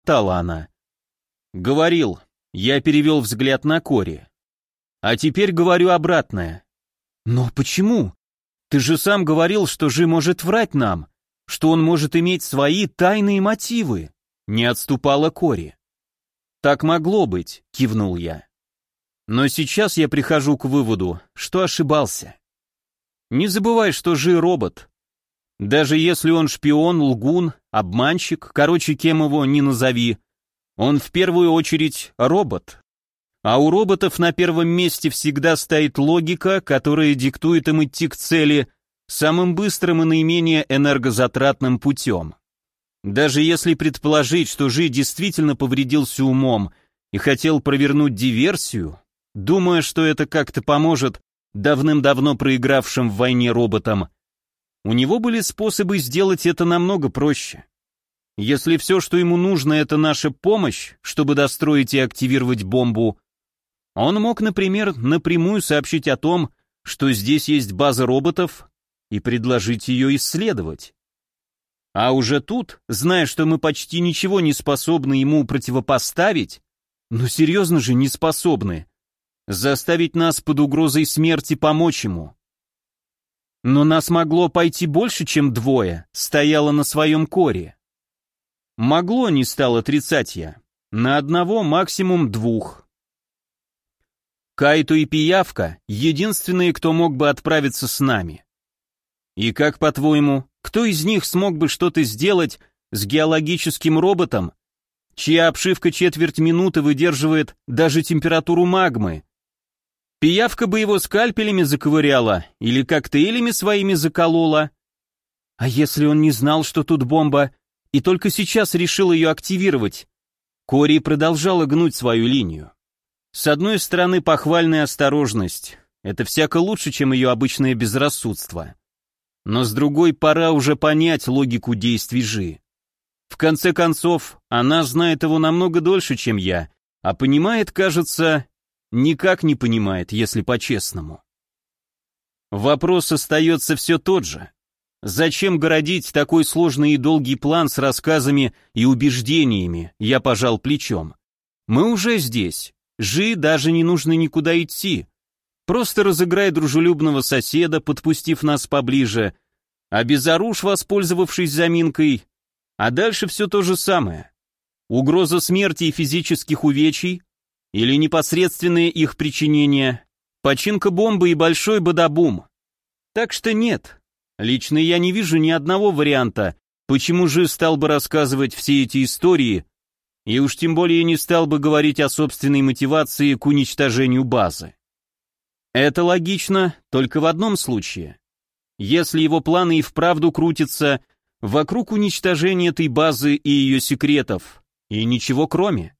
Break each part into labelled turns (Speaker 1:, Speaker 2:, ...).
Speaker 1: пробормотала она. Говорил, я перевел взгляд на Кори. А теперь говорю обратное. Но почему? Ты же сам говорил, что Жи может врать нам, что он может иметь свои тайные мотивы. Не отступала Кори. Так могло быть, кивнул я. Но сейчас я прихожу к выводу, что ошибался. Не забывай, что Жи робот. Даже если он шпион, лгун, обманщик, короче, кем его ни назови, он в первую очередь робот. А у роботов на первом месте всегда стоит логика, которая диктует им идти к цели самым быстрым и наименее энергозатратным путем. Даже если предположить, что Жи действительно повредился умом и хотел провернуть диверсию, думая, что это как-то поможет давным-давно проигравшим в войне роботам, у него были способы сделать это намного проще. Если все, что ему нужно, это наша помощь, чтобы достроить и активировать бомбу, он мог, например, напрямую сообщить о том, что здесь есть база роботов, и предложить ее исследовать. А уже тут, зная, что мы почти ничего не способны ему противопоставить, ну серьезно же не способны, заставить нас под угрозой смерти помочь ему. Но нас могло пойти больше, чем двое, стояло на своем Коре. Могло, не стал отрицать я. На одного, максимум двух. Кайто и Пиявка — единственные, кто мог бы отправиться с нами. И как, по-твоему, кто из них смог бы что-то сделать с геологическим роботом, чья обшивка четверть минуты выдерживает даже температуру магмы? Пиявка бы его скальпелями заковыряла или коктейлями своими заколола. А если он не знал, что тут бомба, и только сейчас решил ее активировать? Кори продолжала гнуть свою линию. С одной стороны, похвальная осторожность. Это всяко лучше, чем ее обычное безрассудство. Но с другой, пора уже понять логику действий Жи. В конце концов, она знает его намного дольше, чем я, а понимает, кажется, никак не понимает, если по-честному. Вопрос остается все тот же. Зачем городить такой сложный и долгий план с рассказами и убеждениями? Я пожал плечом. Мы уже здесь. Жи даже не нужно никуда идти. Просто разыграй дружелюбного соседа, подпустив нас поближе, обезоружь, воспользовавшись заминкой, а дальше все то же самое. Угроза смерти и физических увечий или непосредственное их причинение, починка бомбы и большой бадабум. Так что нет, лично я не вижу ни одного варианта, почему Жи стал бы рассказывать все эти истории, и уж тем более не стал бы говорить о собственной мотивации к уничтожению базы. Это логично только в одном случае. Если его планы и вправду крутятся вокруг уничтожения этой базы и ее секретов, и ничего кроме.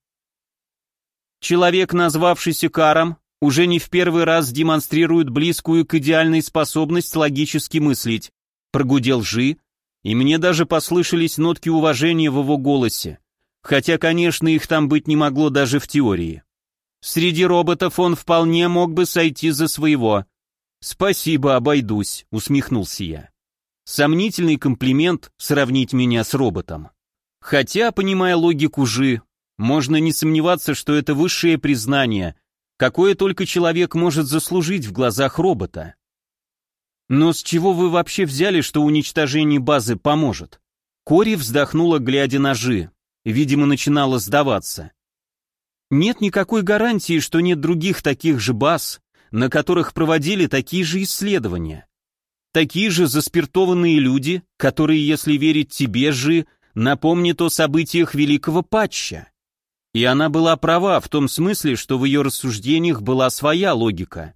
Speaker 1: Человек, назвавшийся Каром, уже не в первый раз демонстрирует близкую к идеальной способность логически мыслить, прогудел Жи, и мне даже послышались нотки уважения в его голосе, хотя, конечно, их там быть не могло даже в теории. Среди роботов он вполне мог бы сойти за своего. Спасибо, обойдусь, усмехнулся я. Сомнительный комплимент сравнить меня с роботом. Хотя, понимая логику Жи, можно не сомневаться, что это высшее признание, какое только человек может заслужить в глазах робота. Но с чего вы вообще взяли, что уничтожение базы поможет? Кори вздохнула, глядя на Жи. Видимо, начинала сдаваться. Нет никакой гарантии, что нет других таких же баз, на которых проводили такие же исследования. Такие же заспиртованные люди, которые, если верить тебе, Жи, напомнят о событиях Великого Патча. И она была права в том смысле, что в ее рассуждениях была своя логика.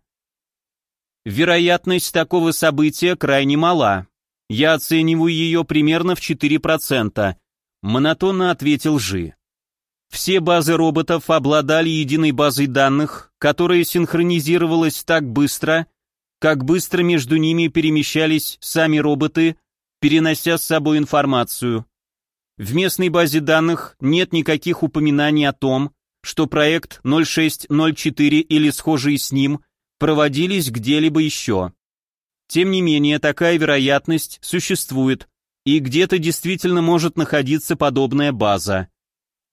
Speaker 1: Вероятность такого события крайне мала. Я оцениваю ее примерно в 4%, монотонно ответил Жи. Все базы роботов обладали единой базой данных, которая синхронизировалась так быстро, как быстро между ними перемещались сами роботы, перенося с собой информацию. В местной базе данных нет никаких упоминаний о том, что проект 0604 или схожие с ним проводились где-либо еще. Тем не менее, такая вероятность существует, и где-то действительно может находиться подобная база.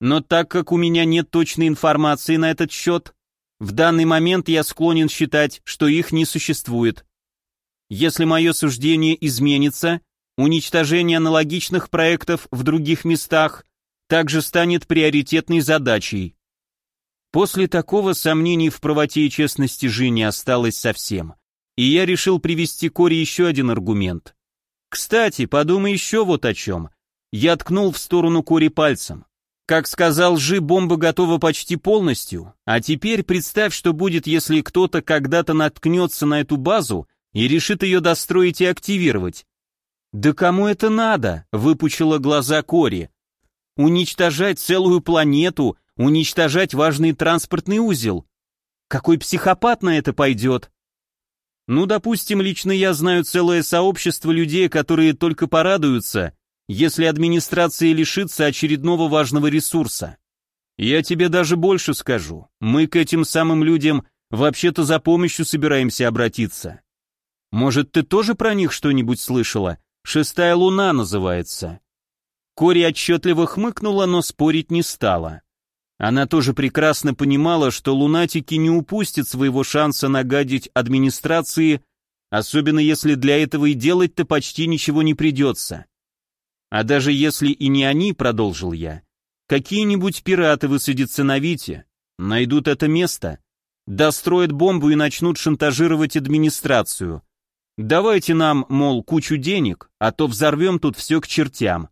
Speaker 1: Но так как у меня нет точной информации на этот счет, в данный момент я склонен считать, что их не существует. Если мое суждение изменится, уничтожение аналогичных проектов в других местах также станет приоритетной задачей. После такого сомнений в правоте и честности Жи не осталось совсем, и я решил привести Кори еще один аргумент. Кстати, подумай еще вот о чем. Я ткнул в сторону Кори пальцем. Как сказал Жи, бомба готова почти полностью, а теперь представь, что будет, если кто-то когда-то наткнется на эту базу и решит ее достроить и активировать. «Да кому это надо?» — выпучила глаза Кори. «Уничтожать целую планету, уничтожать важный транспортный узел. Какой психопат на это пойдет?» «Ну, допустим, лично я знаю целое сообщество людей, которые только порадуются, если администрация лишится очередного важного ресурса. Я тебе даже больше скажу, мы к этим самым людям вообще-то за помощью собираемся обратиться. Может, ты тоже про них что-нибудь слышала? «Шестая луна» называется». Кори отчетливо хмыкнула, но спорить не стала. Она тоже прекрасно понимала, что лунатики не упустят своего шанса нагадить администрации, особенно если для этого и делать-то почти ничего не придется. А даже если и не они, продолжил я, какие-нибудь пираты высадятся на Вите, найдут это место, достроят бомбу и начнут шантажировать администрацию. Давайте нам, мол, кучу денег, а то взорвем тут все к чертям.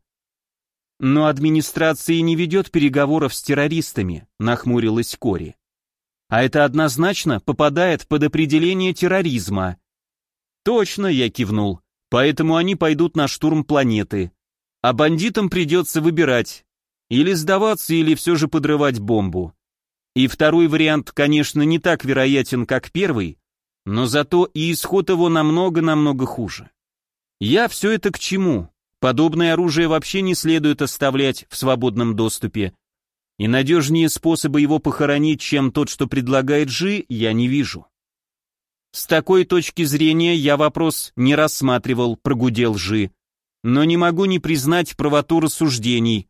Speaker 1: Но администрация не ведет переговоров с террористами, нахмурилась Кори. А это однозначно попадает под определение терроризма. Точно, я кивнул, поэтому они пойдут на штурм планеты. А бандитам придется выбирать, или сдаваться, или все же подрывать бомбу. И второй вариант, конечно, не так вероятен, как первый, но зато и исход его намного-намного хуже. Я все это к чему? Подобное оружие вообще не следует оставлять в свободном доступе, и надежнее способа его похоронить, чем тот, что предлагает Жи, я не вижу. С такой точки зрения я вопрос не рассматривал, прогудел Жи, но не могу не признать правоту рассуждений.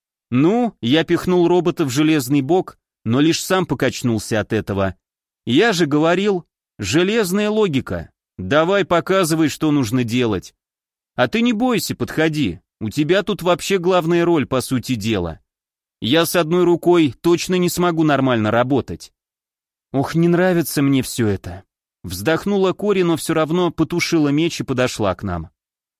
Speaker 1: Ну, я пихнул робота в железный бок, но лишь сам покачнулся от этого. Я же говорил, железная логика. Давай показывай, что нужно делать. А ты не бойся, подходи. У тебя тут вообще главная роль, по сути дела. Я с одной рукой точно не смогу нормально работать. Ох, не нравится мне все это. Вздохнула Кори, но все равно потушила меч и подошла к нам.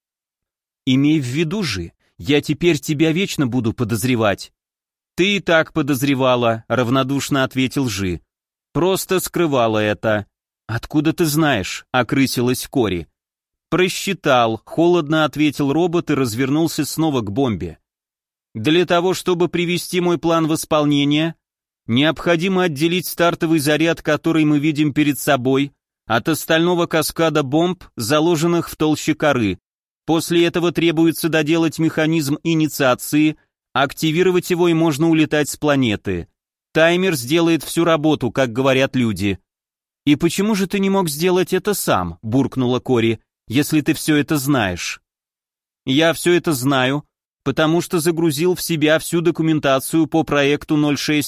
Speaker 1: Имей в виду же, я теперь тебя вечно буду подозревать. Ты и так подозревала, равнодушно ответил Жи. Просто скрывала это. Откуда ты знаешь? Окрысилась Кори. Просчитал, холодно ответил робот и развернулся снова к бомбе. Для того, чтобы привести мой план в исполнение, необходимо отделить стартовый заряд, который мы видим перед собой, от остального каскада бомб, заложенных в толще коры. После этого требуется доделать механизм инициации, активировать его и можно улетать с планеты. Таймер сделает всю работу, как говорят люди. «И почему же ты не мог сделать это сам?» — буркнула Кори, «если ты все это знаешь». «Я все это знаю, потому что загрузил в себя всю документацию по проекту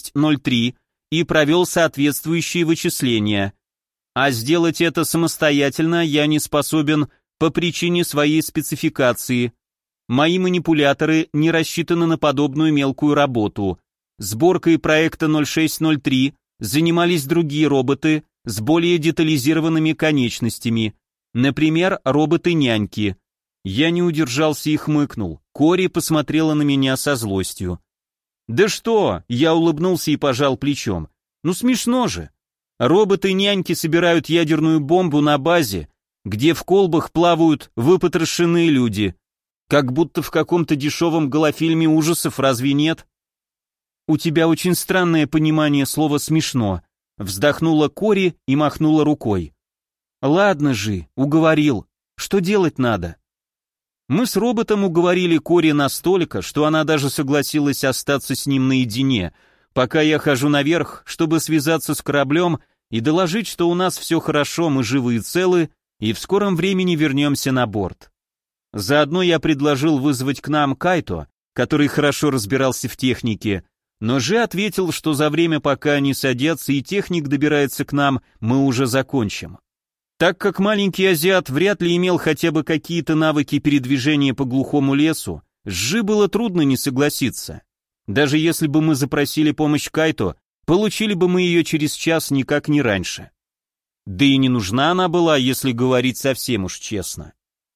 Speaker 1: 0603 и провел соответствующие вычисления. А сделать это самостоятельно я не способен по причине своей спецификации. Мои манипуляторы не рассчитаны на подобную мелкую работу. Сборкой проекта 0603 занимались другие роботы с более детализированными конечностями, например, роботы-няньки. Я не удержался и хмыкнул. Кори посмотрела на меня со злостью. «Да что?» — я улыбнулся и пожал плечом. «Ну смешно же. Роботы-няньки собирают ядерную бомбу на базе, где в колбах плавают выпотрошенные люди. Как будто в каком-то дешевом голофильме ужасов, разве нет?» «У тебя очень странное понимание слова «смешно», — вздохнула Кори и махнула рукой. «Ладно же, уговорил. Что делать надо?» Мы с роботом уговорили Кори настолько, что она даже согласилась остаться с ним наедине, пока я хожу наверх, чтобы связаться с кораблем и доложить, что у нас все хорошо, мы живы и целы, и в скором времени вернемся на борт. Заодно я предложил вызвать к нам Кайто, который хорошо разбирался в технике, Но Жи ответил, что за время, пока они садятся и техник добирается к нам, мы уже закончим. Так как маленький азиат вряд ли имел хотя бы какие-то навыки передвижения по глухому лесу, с Жи было трудно не согласиться. Даже если бы мы запросили помощь Кайто, получили бы мы ее через час, никак не раньше. Да и не нужна она была, если говорить совсем уж честно.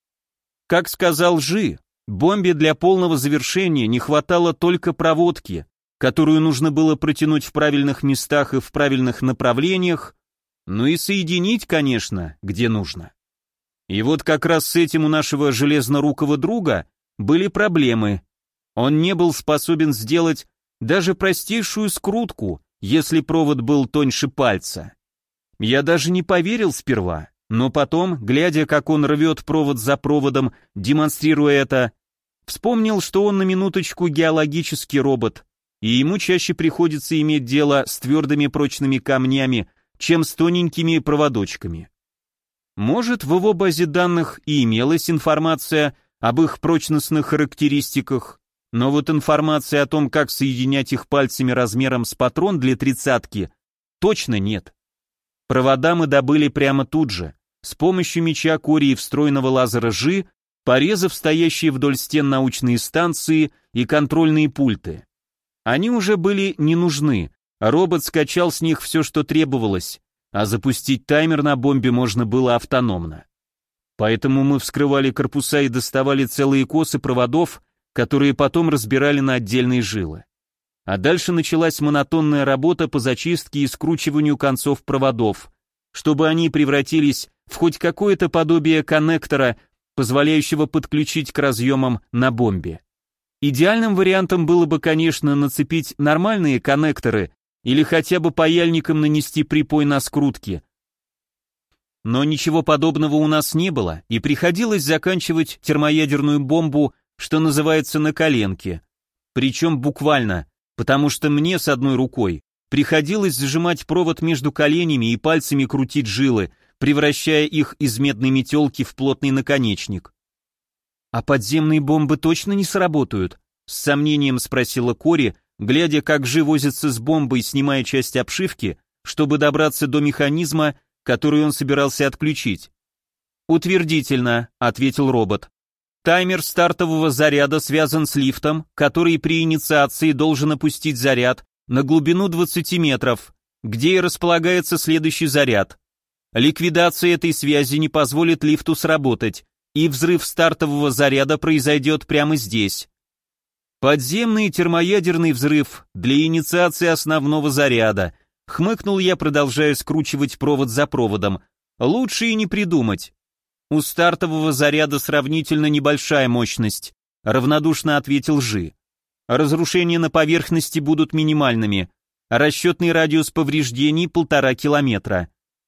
Speaker 1: Как сказал Жи, бомбе для полного завершения не хватало только проводки, которую нужно было протянуть в правильных местах и в правильных направлениях, ну и соединить, конечно, где нужно. И вот как раз с этим у нашего железнорукого друга были проблемы. Он не был способен сделать даже простейшую скрутку, если провод был тоньше пальца. Я даже не поверил сперва, но потом, глядя, как он рвет провод за проводом, демонстрируя это, вспомнил, что он на минуточку геологический робот, и ему чаще приходится иметь дело с твердыми прочными камнями, чем с тоненькими проводочками. Может, в его базе данных и имелась информация об их прочностных характеристиках, но вот информации о том, как соединять их пальцами размером с патрон для тридцатки, точно нет. Провода мы добыли прямо тут же, с помощью меча Кори и встроенного лазера Жи, порезав стоящие вдоль стен научные станции и контрольные пульты. Они уже были не нужны, робот скачал с них все, что требовалось, а запустить таймер на бомбе можно было автономно. Поэтому мы вскрывали корпуса и доставали целые косы проводов, которые потом разбирали на отдельные жилы. А дальше началась монотонная работа по зачистке и скручиванию концов проводов, чтобы они превратились в хоть какое-то подобие коннектора, позволяющего подключить к разъемам на бомбе. Идеальным вариантом было бы, конечно, нацепить нормальные коннекторы или хотя бы паяльником нанести припой на скрутки. Но ничего подобного у нас не было, и приходилось заканчивать термоядерную бомбу, что называется, на коленке. Причем буквально, потому что мне с одной рукой приходилось сжимать провод между коленями и пальцами крутить жилы, превращая их из медной метелки в плотный наконечник. «А подземные бомбы точно не сработают?» — с сомнением спросила Кори, глядя, как Жи возится с бомбой, снимая часть обшивки, чтобы добраться до механизма, который он собирался отключить. «Утвердительно», — ответил робот. «Таймер стартового заряда связан с лифтом, который при инициации должен опустить заряд на глубину 20 метров, где и располагается следующий заряд. Ликвидация этой связи не позволит лифту сработать, и взрыв стартового заряда произойдет прямо здесь. Подземный термоядерный взрыв для инициации основного заряда», — хмыкнул я, продолжая скручивать провод за проводом. «Лучше и не придумать. У стартового заряда сравнительно небольшая мощность», — равнодушно ответил Жи. «Разрушения на поверхности будут минимальными. Расчетный радиус повреждений 1,5 километра».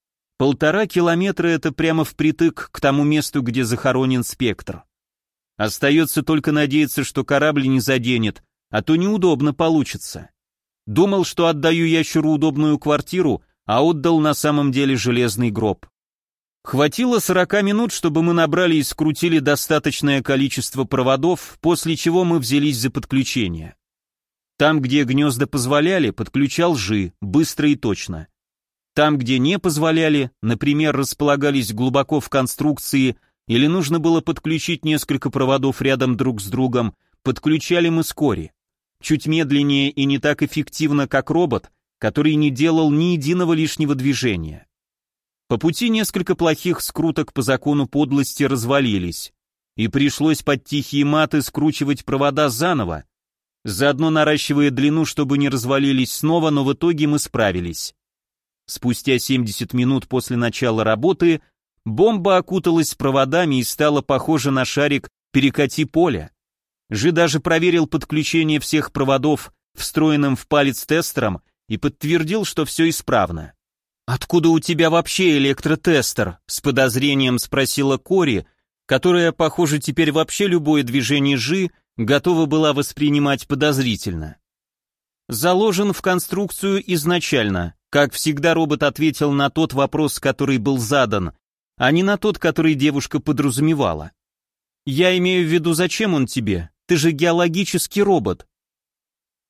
Speaker 1: 1,5 километра — это прямо впритык к тому месту, где захоронен спектр. Остается только надеяться, что корабль не заденет, а то неудобно получится. Думал, что отдаю ящеру удобную квартиру, а отдал на самом деле железный гроб. Хватило 40 минут, чтобы мы набрали и скрутили достаточное количество проводов, после чего мы взялись за подключение. Там, где гнезда позволяли, подключал Жи, быстро и точно. Там, где не позволяли, например, располагались глубоко в конструкции или нужно было подключить несколько проводов рядом друг с другом, подключали мы с Кори. Чуть медленнее и не так эффективно, как робот, который не делал ни единого лишнего движения. По пути несколько плохих скруток по закону подлости развалились, и пришлось под тихие маты скручивать провода заново, заодно наращивая длину, чтобы не развалились снова, но в итоге мы справились. Спустя 70 минут после начала работы бомба окуталась проводами и стала похожа на шарик «перекати поле». Жи даже проверил подключение всех проводов, встроенным в палец тестером, и подтвердил, что все исправно. «Откуда у тебя вообще электротестер?» — с подозрением спросила Кори, которая, похоже, теперь вообще любое движение Жи готова была воспринимать подозрительно. «Заложен в конструкцию изначально», как всегда робот ответил на тот вопрос, который был задан, а не на тот, который девушка подразумевала. «Я имею в виду, зачем он тебе? Ты же геологический робот».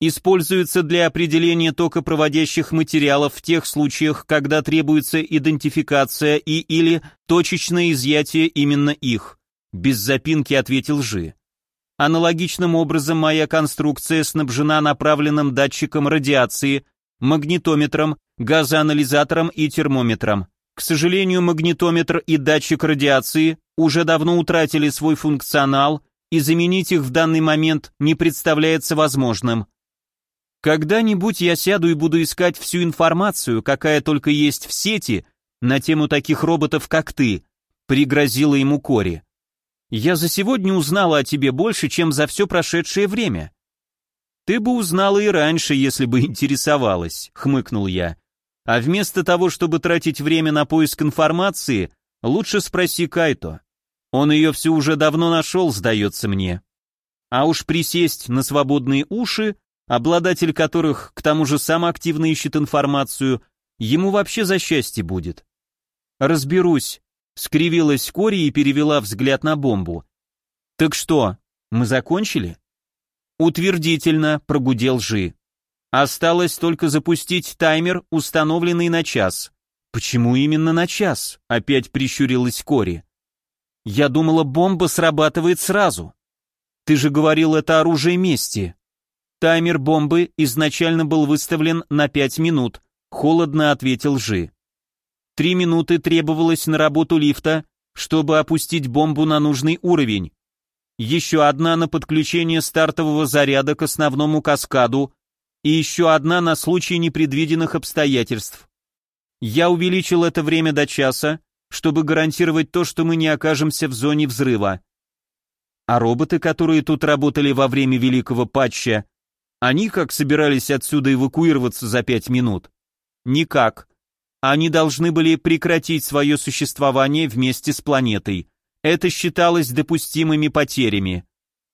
Speaker 1: Используется для определения токопроводящих материалов в тех случаях, когда требуется идентификация и или точечное изъятие именно их. Без запинки ответил Жи. Аналогичным образом моя конструкция снабжена направленным датчиком радиации, магнитометром, газоанализатором и термометром. К сожалению, магнитометр и датчик радиации уже давно утратили свой функционал, и заменить их в данный момент не представляется возможным. Когда-нибудь я сяду и буду искать всю информацию, какая только есть в сети, на тему таких роботов, как ты, пригрозила ему Кори. Я за сегодня узнала о тебе больше, чем за все прошедшее время. Ты бы узнала и раньше, если бы интересовалась, хмыкнул я. А вместо того, чтобы тратить время на поиск информации, лучше спроси Кайто. Он ее все уже давно нашел, сдается мне. А уж присесть на свободные уши, обладатель которых к тому же сам активно ищет информацию, ему вообще за счастье будет. Разберусь, скривилась Кори и перевела взгляд на бомбу. Так что, мы закончили? Утвердительно, прогудел Жи. Осталось только запустить таймер, установленный на час. Почему именно на час? Опять прищурилась Кори. Я думала, бомба срабатывает сразу. Ты же говорил, это оружие мести. Таймер бомбы изначально был выставлен на 5 минут, холодно ответил Жи. 3 минуты требовалось на работу лифта, чтобы опустить бомбу на нужный уровень. Еще одна на подключение стартового заряда к основному каскаду и еще одна на случай непредвиденных обстоятельств. Я увеличил это время до часа, чтобы гарантировать то, что мы не окажемся в зоне взрыва. А роботы, которые тут работали во время великого патча, они как собирались отсюда эвакуироваться за 5 минут? Никак. Они должны были прекратить свое существование вместе с планетой. Это считалось допустимыми потерями.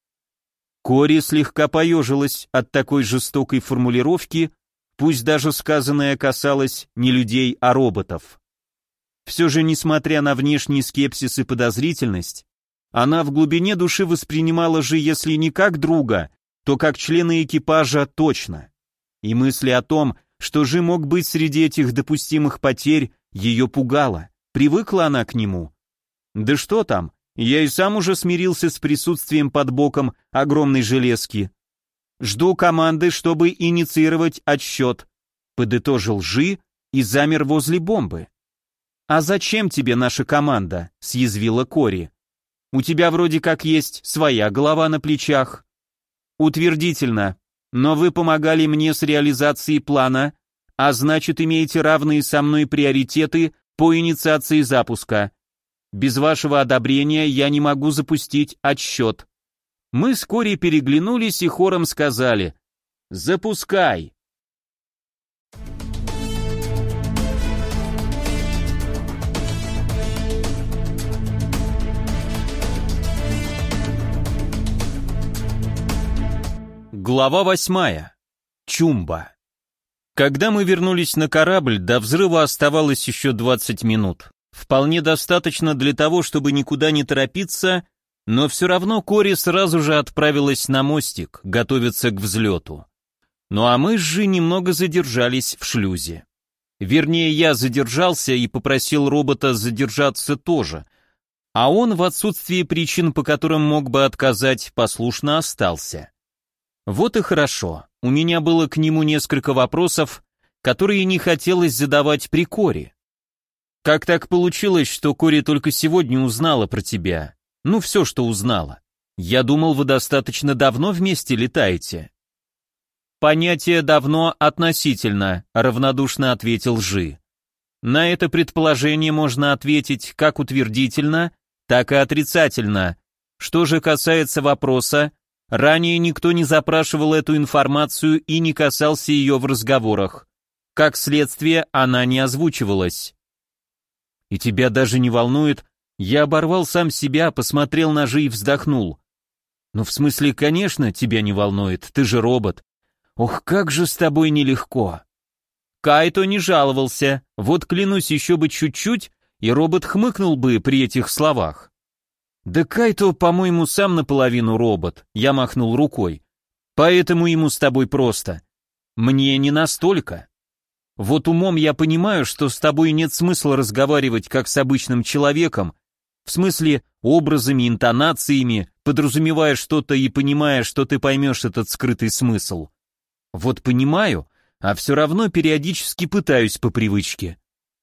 Speaker 1: Кори слегка поежилась от такой жестокой формулировки, пусть даже сказанное касалось не людей, а роботов. Все же, несмотря на внешний скепсис и подозрительность, она в глубине души воспринимала Жи, если не как друга, то как члена экипажа точно. И мысли о том, что Жи мог быть среди этих допустимых потерь, ее пугало. Привыкла она к нему. Да что там, я и сам уже смирился с присутствием под боком огромной железки. Жду команды, чтобы инициировать отсчет, подытожил Жи и замер возле бомбы. А зачем тебе наша команда? Съязвила Кори. У тебя вроде как есть своя голова на плечах. Утвердительно, но вы помогали мне с реализацией плана, а значит имеете равные со мной приоритеты по инициации запуска. Без вашего одобрения я не могу запустить отсчет. Мы с Кори переглянулись и хором сказали: «Запускай!» Глава 8. Чумба. Когда мы вернулись на корабль, до взрыва оставалось еще 20 минут. Вполне достаточно для того, чтобы никуда не торопиться, но все равно Кори сразу же отправилась на мостик, готовиться к взлету. Ну а мы с Жи немного задержались в шлюзе. Вернее, я задержался и попросил робота задержаться тоже, а он в отсутствии причин, по которым мог бы отказать, послушно остался. Вот и хорошо, у меня было к нему несколько вопросов, которые не хотелось задавать при Кори. Как так получилось, что Кори только сегодня узнала про тебя? Ну, все, что узнала. Я думал, вы достаточно давно вместе летаете. Понятие «давно» относительно, равнодушно ответил Жи. На это предположение можно ответить как утвердительно, так и отрицательно. Что же касается вопроса, ранее никто не запрашивал эту информацию и не касался ее в разговорах. Как следствие, она не озвучивалась. И тебя даже не волнует? Я оборвал сам себя, посмотрел на Жи и вздохнул. Ну, в смысле, конечно, тебя не волнует, ты же робот. Ох, как же с тобой нелегко. Кайто не жаловался, вот клянусь, еще бы чуть-чуть, и робот хмыкнул бы при этих словах. Да Кайто, по-моему, сам наполовину робот, я махнул рукой. Поэтому ему с тобой просто. Мне не настолько. Вот умом я понимаю, что с тобой нет смысла разговаривать как с обычным человеком, в смысле образами, интонациями, подразумевая что-то и понимая, что ты поймешь этот скрытый смысл. Вот понимаю, а все равно периодически пытаюсь по привычке.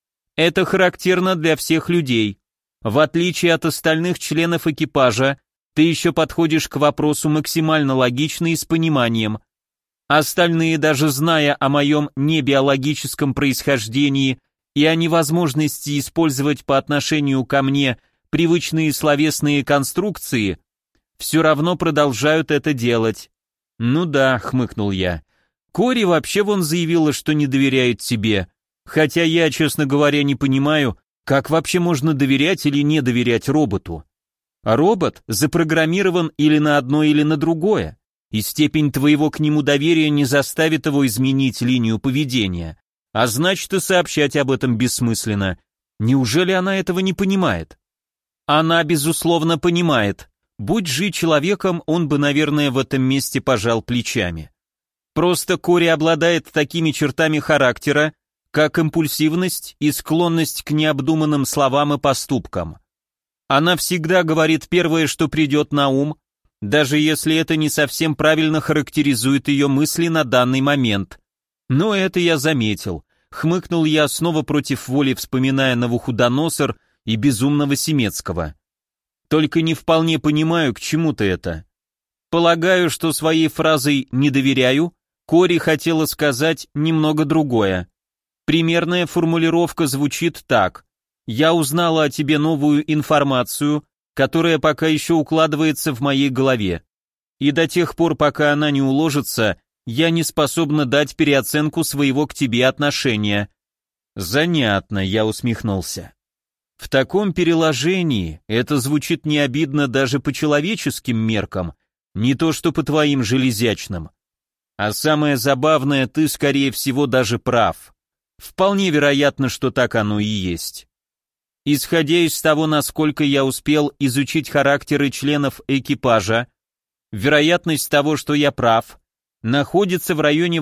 Speaker 1: Это характерно для всех людей. В отличие от остальных членов экипажа, ты еще подходишь к вопросу максимально логично и с пониманием. Остальные, даже зная о моем небиологическом происхождении и о невозможности использовать по отношению ко мне привычные словесные конструкции, все равно продолжают это делать. Ну да, хмыкнул я. Кори вообще вон заявила, что не доверяет тебе, хотя я, честно говоря, не понимаю, как вообще можно доверять или не доверять роботу. А робот запрограммирован или на одно, или на другое, и степень твоего к нему доверия не заставит его изменить линию поведения, а значит и сообщать об этом бессмысленно. Неужели она этого не понимает? Она, безусловно, понимает. Будь Жи человеком, он бы, наверное, в этом месте пожал плечами. Просто Кори обладает такими чертами характера, как импульсивность и склонность к необдуманным словам и поступкам. Она всегда говорит первое, что придет на ум, даже если это не совсем правильно характеризует ее мысли на данный момент. Но это я заметил. Хмыкнул я снова против воли, вспоминая Навуходоносор и безумного Семецкого. Только не вполне понимаю, к чему ты это. Полагаю, что своей фразой «не доверяю» Кори хотела сказать немного другое. Примерная формулировка звучит так: «Я узнала о тебе новую информацию, которая пока еще укладывается в моей голове, и до тех пор, пока она не уложится, я не способна дать переоценку своего к тебе отношения». Занятно, я усмехнулся. В таком переложении это звучит не обидно даже по человеческим меркам, не то что по твоим железячным. А самое забавное, ты, скорее всего, даже прав. Вполне вероятно, что так оно и есть. Исходя из того, насколько я успел изучить характеры членов экипажа, вероятность того, что я прав, находится в районе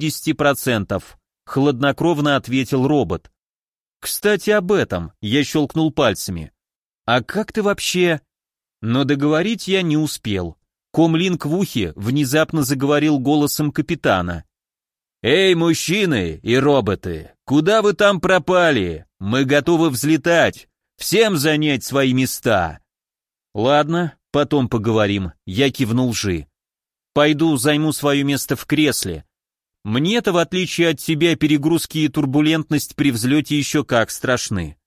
Speaker 1: 80%, хладнокровно ответил робот. Кстати, об этом, я щелкнул пальцами. А как ты вообще... Но договорить я не успел. Комлинк в ухе внезапно заговорил голосом капитана. «Эй, мужчины и роботы, куда вы там пропали? Мы готовы взлетать, всем занять свои места». «Ладно, потом поговорим», — я кивнул Жи. «Пойду займу свое место в кресле. Мне-то, в отличие от тебя, перегрузки и турбулентность при взлете еще как страшны».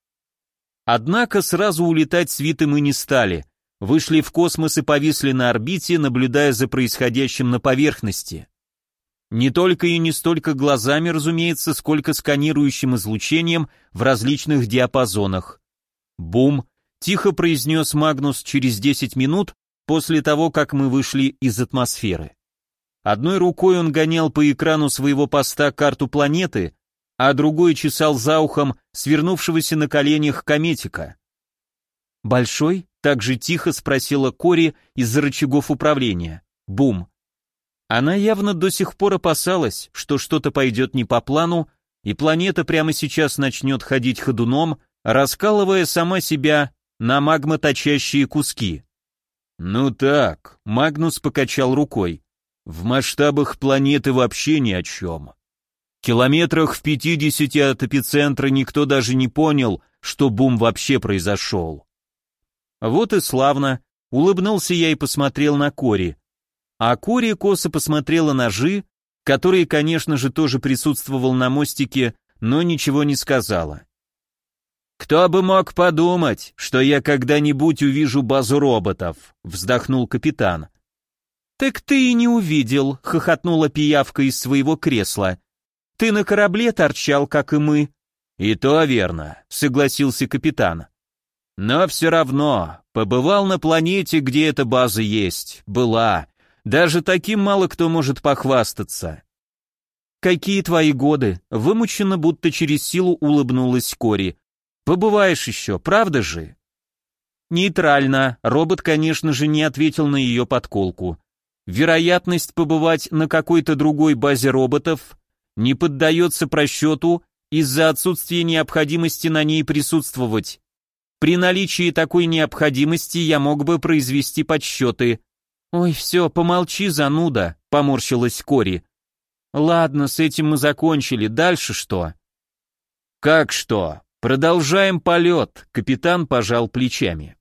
Speaker 1: Однако сразу улетать с Витой мы не стали. Вышли в космос и повисли на орбите, наблюдая за происходящим на поверхности. Не только и не столько глазами, разумеется, сколько сканирующим излучением в различных диапазонах. «Бум!» — тихо произнес Магнус через 10 минут после того, как мы вышли из атмосферы. Одной рукой он гонял по экрану своего поста карту планеты, а другой чесал за ухом свернувшегося на коленях кометика. «Большой?» — так же тихо спросила Кори из-за рычагов управления. «Бум!» Она явно до сих пор опасалась, что что-то пойдет не по плану, и планета прямо сейчас начнет ходить ходуном, раскалывая сама себя на магмоточащие куски. «Ну так», — Магнус покачал рукой, — «в масштабах планеты вообще ни о чем. Километрах в 50 от эпицентра никто даже не понял, что бум вообще произошел». Вот и славно, улыбнулся я и посмотрел на Кори. А Кори косо посмотрела на Жи, который, конечно же, тоже присутствовал на мостике, но ничего не сказала. «Кто бы мог подумать, что я когда-нибудь увижу базу роботов», — вздохнул капитан. «Так ты и не увидел», — хохотнула пиявка из своего кресла. «Ты на корабле торчал, как и мы». «И то верно», — согласился капитан. «Но все равно, побывал на планете, где эта база есть, была. Даже таким мало кто может похвастаться». «Какие твои годы?» — вымученно, будто через силу улыбнулась Кори. «Побываешь еще, правда же?» Нейтрально, робот, конечно же, не ответил на ее подколку. вероятность побывать на какой-то другой базе роботов не поддается просчету из-за отсутствия необходимости на ней присутствовать. При наличии такой необходимости я мог бы произвести подсчеты. «Ой, все, помолчи, зануда», — поморщилась Кори. «Ладно, с этим мы закончили, дальше что?» «Как что? Продолжаем полет», — капитан пожал плечами.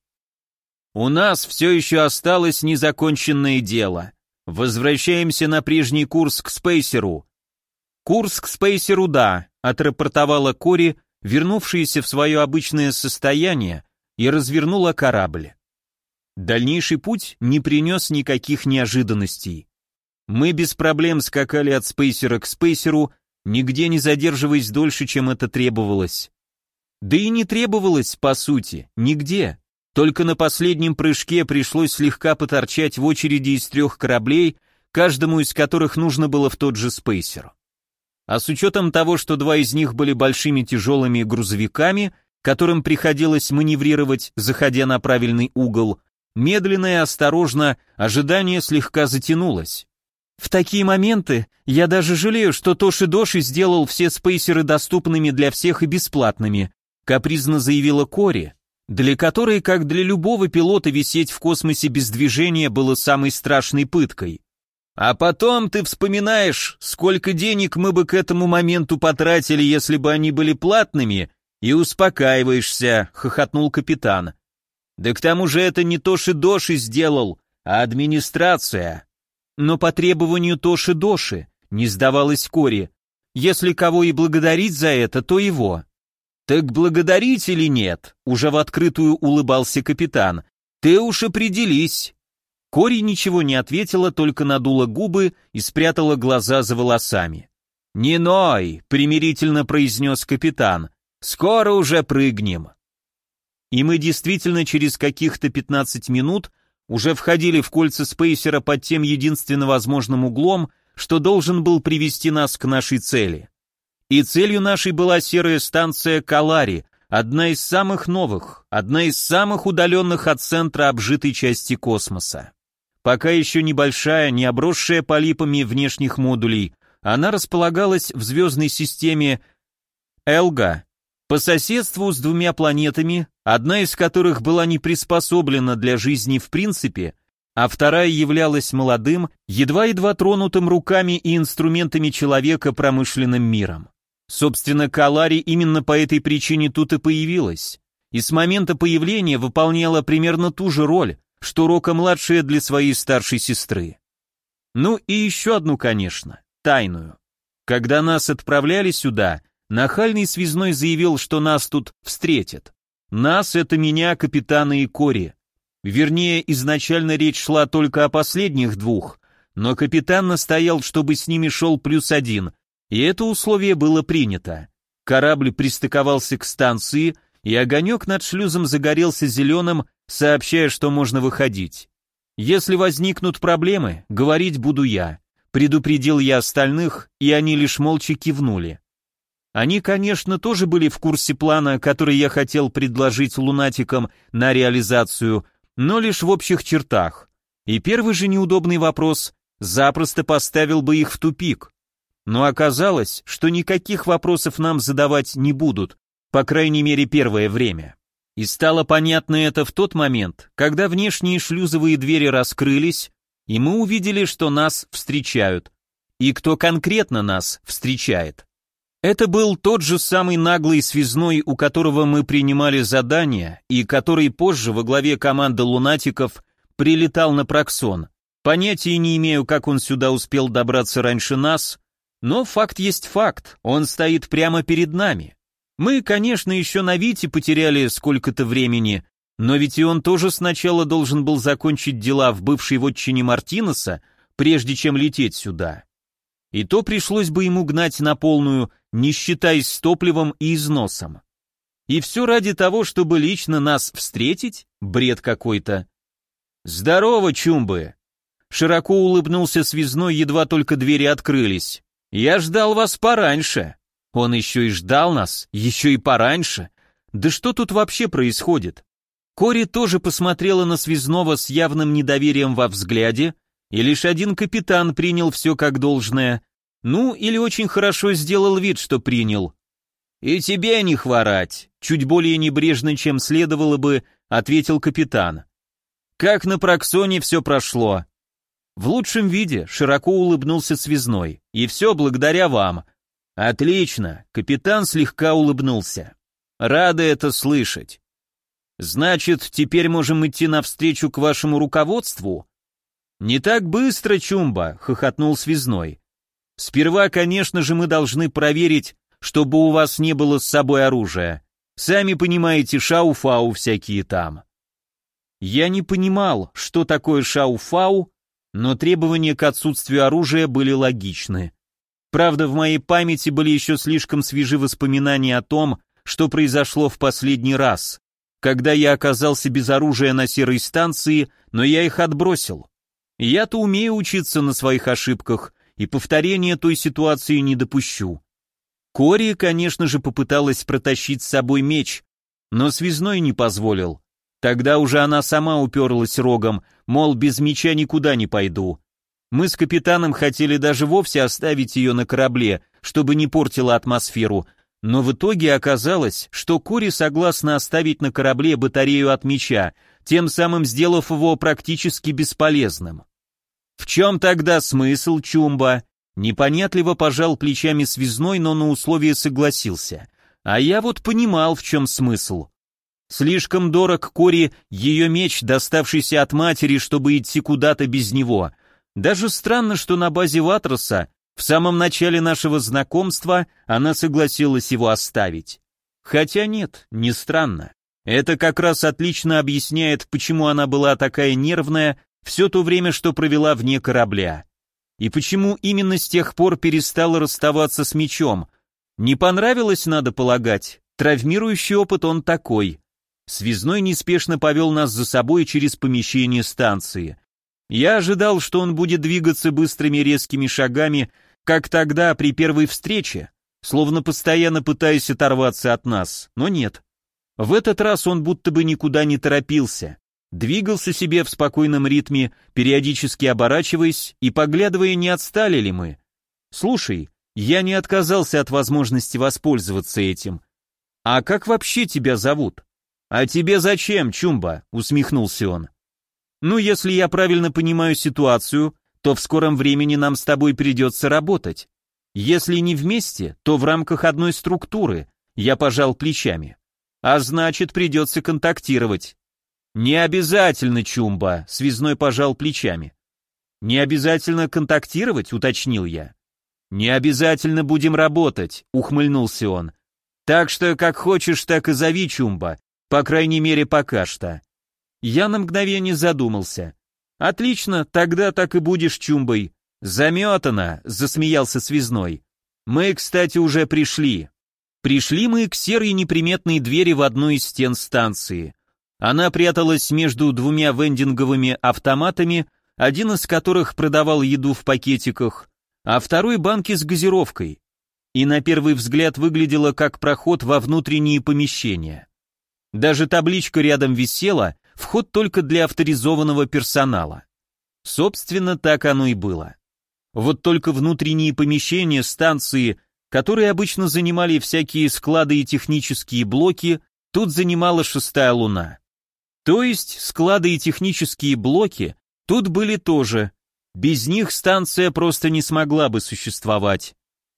Speaker 1: «У нас все еще осталось незаконченное дело. Возвращаемся на прежний курс к Спейсеру». «Курс к Спейсеру, да», — отрапортовала Кори, вернувшаяся в свое обычное состояние, и развернула корабль. Дальнейший путь не принес никаких неожиданностей. Мы без проблем скакали от Спейсера к Спейсеру, нигде не задерживаясь дольше, чем это требовалось. Да и не требовалось, по сути, нигде. Только на последнем прыжке пришлось слегка поторчать в очереди из 3 кораблей, каждому из которых нужно было в тот же Спейсер. А с учетом того, что 2 из них были большими тяжелыми грузовиками, которым приходилось маневрировать, заходя на правильный угол, медленно и осторожно ожидание слегка затянулось. В такие моменты я даже жалею, что Тоши-Доши сделал все спейсеры доступными для всех и бесплатными, капризно заявила Кори, для которой, как для любого пилота, висеть в космосе без движения было самой страшной пыткой. А потом ты вспоминаешь, сколько денег мы бы к этому моменту потратили, если бы они были платными, и успокаиваешься, хохотнул капитан. Да к тому же это не Тоши-Доши сделал, а администрация. Но по требованию Тоши-Доши, не сдавалась Кори. Если кого и благодарить за это, то его. Так благодарить или нет? Уже в открытую улыбался капитан. Ты уж определись. Кори ничего не ответила, только надула губы и спрятала глаза за волосами. «Не ной», — примирительно произнес капитан, — «скоро уже прыгнем». И мы действительно через каких-то 15 минут уже входили в кольца спейсера под тем единственно возможным углом, что должен был привести нас к нашей цели. И целью нашей была серая станция Калари, одна из самых новых, одна из самых удаленных от центра обжитой части космоса. Пока еще небольшая, не обросшая полипами внешних модулей, она располагалась в звездной системе Элга, по соседству с 2 планетами, одна из которых была не приспособлена для жизни в принципе, а вторая являлась молодым, едва-едва тронутым руками и инструментами человека промышленным миром. Собственно, Калари именно по этой причине тут и появилась, и с момента появления выполняла примерно ту же роль, что Рока-младшая для своей старшей сестры. Ну и еще одну, конечно, тайную. Когда нас отправляли сюда, нахальный связной заявил, что нас тут встретят. Нас — это меня, капитана и Кори. Вернее, изначально речь шла только о последних 2, но капитан настоял, чтобы с ними шел +1, и это условие было принято. Корабль пристыковался к станции, и огонек над шлюзом загорелся зеленым, сообщая, что можно выходить. «Если возникнут проблемы, говорить буду я», предупредил я остальных, и они лишь молча кивнули. Они, конечно, тоже были в курсе плана, который я хотел предложить лунатикам на реализацию, но лишь в общих чертах. И первый же неудобный вопрос запросто поставил бы их в тупик. Но оказалось, что никаких вопросов нам задавать не будут, по крайней мере первое время. И стало понятно это в тот момент, когда внешние шлюзовые двери раскрылись, и мы увидели, что нас встречают. И кто конкретно нас встречает. Это был тот же самый наглый связной, у которого мы принимали задания, и который позже во главе команды лунатиков прилетал на Проксон. Понятия не имею, как он сюда успел добраться раньше нас, но факт есть факт, он стоит прямо перед нами. Мы, конечно, еще на Вите потеряли сколько-то времени, но ведь и он тоже сначала должен был закончить дела в бывшей вотчине Мартинеса, прежде чем лететь сюда. И то пришлось бы ему гнать на полную, не считаясь с топливом и износом. И все ради того, чтобы лично нас встретить? Бред какой-то. «Здорово, чумбы!» Широко улыбнулся связной, едва только двери открылись. «Я ждал вас пораньше». Он еще и ждал нас, еще и пораньше. Да что тут вообще происходит? Кори тоже посмотрела на связного с явным недоверием во взгляде, и лишь один капитан принял все как должное. Ну, или очень хорошо сделал вид, что принял. «И тебе не хворать», — чуть более небрежно, чем следовало бы, ответил капитан. «Как на Проксоне все прошло?» «В лучшем виде», — широко улыбнулся связной. «И все благодаря вам». «Отлично», — капитан слегка улыбнулся. «Рады это слышать. Значит, теперь можем идти навстречу к вашему руководству?» «Не так быстро, Чумба», — хохотнул связной. «Сперва, конечно же, мы должны проверить, чтобы у вас не было с собой оружия. Сами понимаете, шау-фау всякие там». Я не понимал, что такое шау-фау, но требования к отсутствию оружия были логичны. Правда, в моей памяти были еще слишком свежи воспоминания о том, что произошло в последний раз, когда я оказался без оружия на серой станции, но я их отбросил. Я-то умею учиться на своих ошибках, и повторения той ситуации не допущу. Кори, конечно же, попыталась протащить с собой меч, но связной не позволил. Тогда уже она сама уперлась рогом, мол, без меча никуда не пойду. Мы с капитаном хотели даже вовсе оставить ее на корабле, чтобы не портила атмосферу, но в итоге оказалось, что Кори согласна оставить на корабле батарею от меча, тем самым сделав его практически бесполезным. В чем тогда смысл, Чумба? Непонятливо пожал плечами связной, но на условие согласился. А я вот понимал, в чем смысл. Слишком дорог Кори ее меч, доставшийся от матери, чтобы идти куда-то без него. Даже странно, что на базе Ватроса в самом начале нашего знакомства она согласилась его оставить. Хотя нет, не странно. Это как раз отлично объясняет, почему она была такая нервная все то время, что провела вне корабля. И почему именно с тех пор перестала расставаться с мечом. Не понравилось, надо полагать. Травмирующий опыт он такой. Связной неспешно повел нас за собой через помещение станции. Я ожидал, что он будет двигаться быстрыми резкими шагами, как тогда при первой встрече, словно постоянно пытаясь оторваться от нас, но нет. В этот раз он будто бы никуда не торопился. Двигался себе в спокойном ритме, периодически оборачиваясь и поглядывая, не отстали ли мы. «Слушай, я не отказался от возможности воспользоваться этим. А как вообще тебя зовут?» «А тебе зачем, Чумба?» — усмехнулся он. «Ну, если я правильно понимаю ситуацию, то в скором времени нам с тобой придется работать. Если не вместе, то в рамках одной структуры», — я пожал плечами. «А значит, придется контактировать». «Не обязательно, Чумба», — связной пожал плечами. «Не обязательно контактировать», — уточнил я. «Не обязательно будем работать», — ухмыльнулся он. «Так что, как хочешь, так и зови, Чумба, по крайней мере, пока что». Я на мгновение задумался. «Отлично, тогда так и будешь Чумбой». «Заметано», — засмеялся связной. «Мы, кстати, уже пришли». Пришли мы к серой неприметной двери в одной из стен станции. Она пряталась между двумя вендинговыми автоматами, один из которых продавал еду в пакетиках, а второй банки с газировкой. И на первый взгляд выглядела как проход во внутренние помещения. Даже табличка рядом висела: «Вход только для авторизованного персонала». Собственно, так оно и было. Вот только внутренние помещения станции, которые обычно занимали всякие склады и технические блоки, тут занимала шестая луна. То есть склады и технические блоки тут были тоже. Без них станция просто не смогла бы существовать.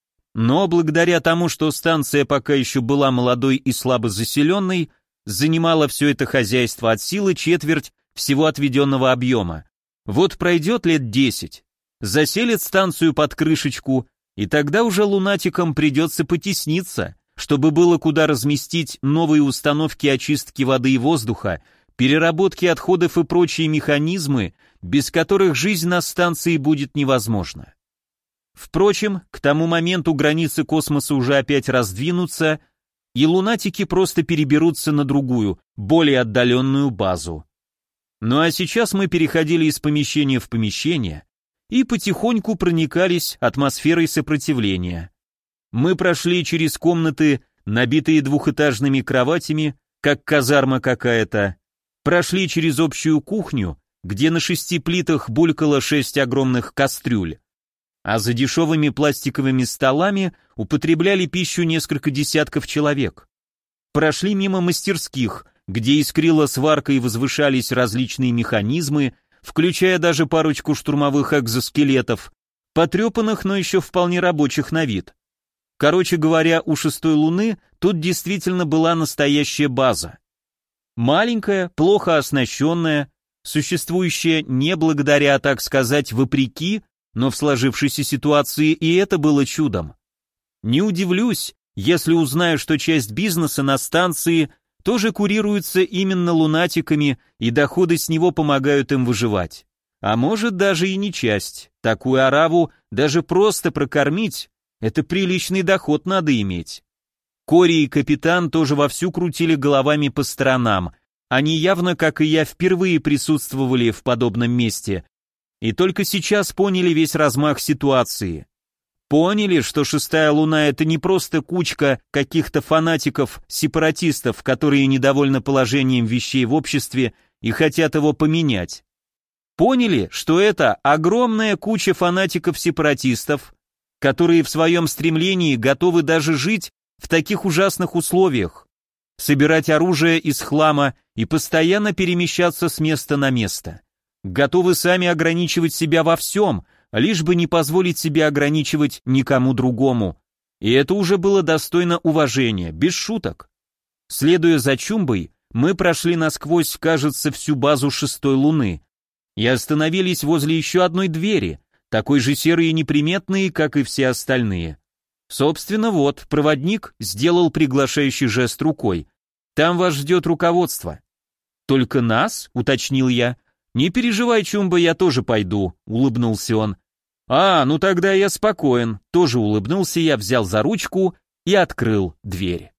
Speaker 1: Но благодаря тому, что станция пока еще была молодой и слабо заселенной, занимала все это хозяйство от силы четверть всего отведенного объема. Вот пройдет лет 10, заселят станцию под крышечку, и тогда уже лунатикам придется потесниться, чтобы было куда разместить новые установки очистки воды и воздуха, переработки отходов и прочие механизмы, без которых жизнь на станции будет невозможна. Впрочем, к тому моменту границы космоса уже опять раздвинутся, и лунатики просто переберутся на другую, более отдаленную базу. Ну а сейчас мы переходили из помещения в помещение и потихоньку проникались атмосферой сопротивления. Мы прошли через комнаты, набитые двухэтажными кроватями, как казарма какая-то, прошли через общую кухню, где на 6 плитах булькало 6 огромных кастрюль, а за дешевыми пластиковыми столами употребляли пищу несколько десятков человек. Прошли мимо мастерских, где искрила сварка и возвышались различные механизмы, включая даже парочку штурмовых экзоскелетов, потрепанных, но еще вполне рабочих на вид. Короче говоря, у шестой луны тут действительно была настоящая база. Маленькая, плохо оснащенная, существующая не благодаря, так сказать, вопреки, но в сложившейся ситуации и это было чудом. Не удивлюсь, если узнаю, что часть бизнеса на станции тоже курируется именно лунатиками, и доходы с него помогают им выживать. А может даже и не часть. Такую ораву даже просто прокормить — это приличный доход надо иметь. Кори и капитан тоже вовсю крутили головами по сторонам. Они явно, как и я, впервые присутствовали в подобном месте и только сейчас поняли весь размах ситуации. Поняли, что шестая луна — это не просто кучка каких-то фанатиков-сепаратистов, которые недовольны положением вещей в обществе и хотят его поменять. Поняли, что это огромная куча фанатиков-сепаратистов, которые в своем стремлении готовы даже жить в таких ужасных условиях, собирать оружие из хлама и постоянно перемещаться с места на место. Готовы сами ограничивать себя во всем, лишь бы не позволить себе ограничивать никому другому. И это уже было достойно уважения, без шуток. Следуя за Чумбой, мы прошли насквозь, кажется, всю базу шестой луны и остановились возле еще одной двери, такой же серой и неприметной, как и все остальные. Собственно, вот, проводник сделал приглашающий жест рукой. «Там вас ждет руководство». «Только нас?» — уточнил я. «Не переживай, Чумба, я тоже пойду», — улыбнулся он. «А, ну тогда я спокоен», — тоже улыбнулся я, взял за ручку и открыл дверь.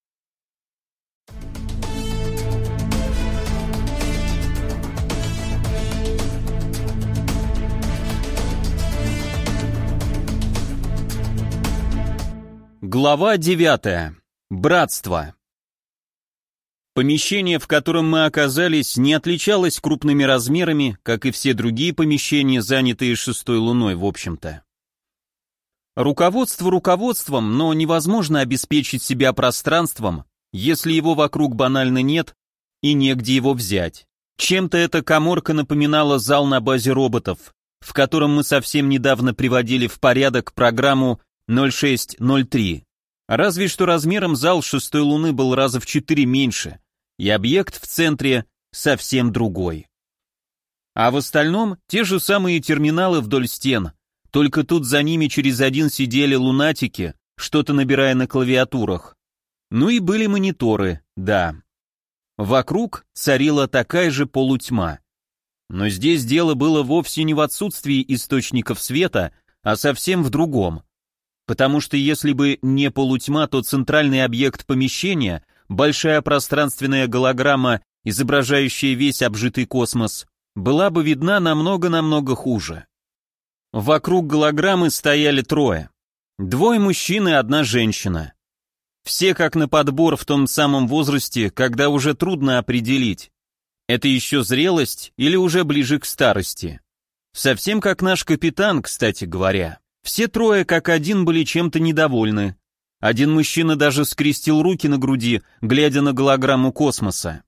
Speaker 1: Глава 9. Братство. Помещение, в котором мы оказались, не отличалось крупными размерами, как и все другие помещения, занятые шестой луной, в общем-то. Руководство руководством, но невозможно обеспечить себя пространством, если его вокруг банально нет и негде его взять. Чем-то эта каморка напоминала зал на базе роботов, в котором мы совсем недавно приводили в порядок программу 0603. Разве что размером зал шестой луны был раза в 4 меньше, и объект в центре совсем другой. А в остальном те же самые терминалы вдоль стен, только тут за ними через один сидели лунатики, что-то набирая на клавиатурах. Ну и были мониторы, да. Вокруг царила такая же полутьма. Но здесь дело было вовсе не в отсутствии источников света, а совсем в другом. Потому что если бы не полутьма, то центральный объект помещения, большая пространственная голограмма, изображающая весь обжитый космос, была бы видна намного-намного хуже. Вокруг голограммы стояли трое. 2 мужчин и 1 женщина. Все как на подбор в том самом возрасте, когда уже трудно определить, это еще зрелость или уже ближе к старости. Совсем как наш капитан, кстати говоря. Все трое как один были чем-то недовольны. Один мужчина даже скрестил руки на груди, глядя на голограмму космоса.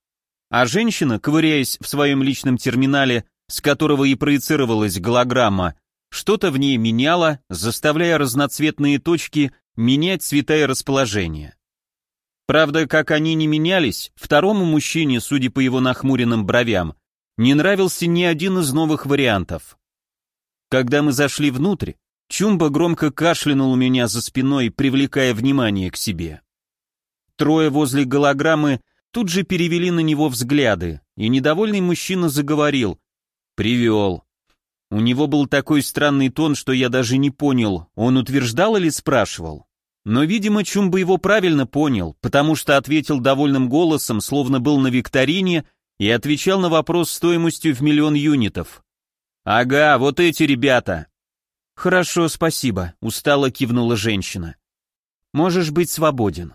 Speaker 1: А женщина, ковыряясь в своем личном терминале, с которого и проецировалась голограмма, что-то в ней меняла, заставляя разноцветные точки менять цвета и расположение. Правда, как они не менялись, второму мужчине, судя по его нахмуренным бровям, не нравился ни один из новых вариантов. Когда мы зашли внутрь, Чумба громко кашлянул у меня за спиной, привлекая внимание к себе. Трое возле голограммы тут же перевели на него взгляды, и недовольный мужчина заговорил. «Привел». У него был такой странный тон, что я даже не понял, он утверждал или спрашивал. Но, видимо, Чумба его правильно понял, потому что ответил довольным голосом, словно был на викторине, и отвечал на вопрос стоимостью в 1 000 000 юнитов. «Ага, вот эти ребята». «Хорошо, спасибо», — устало кивнула женщина. «Можешь быть свободен».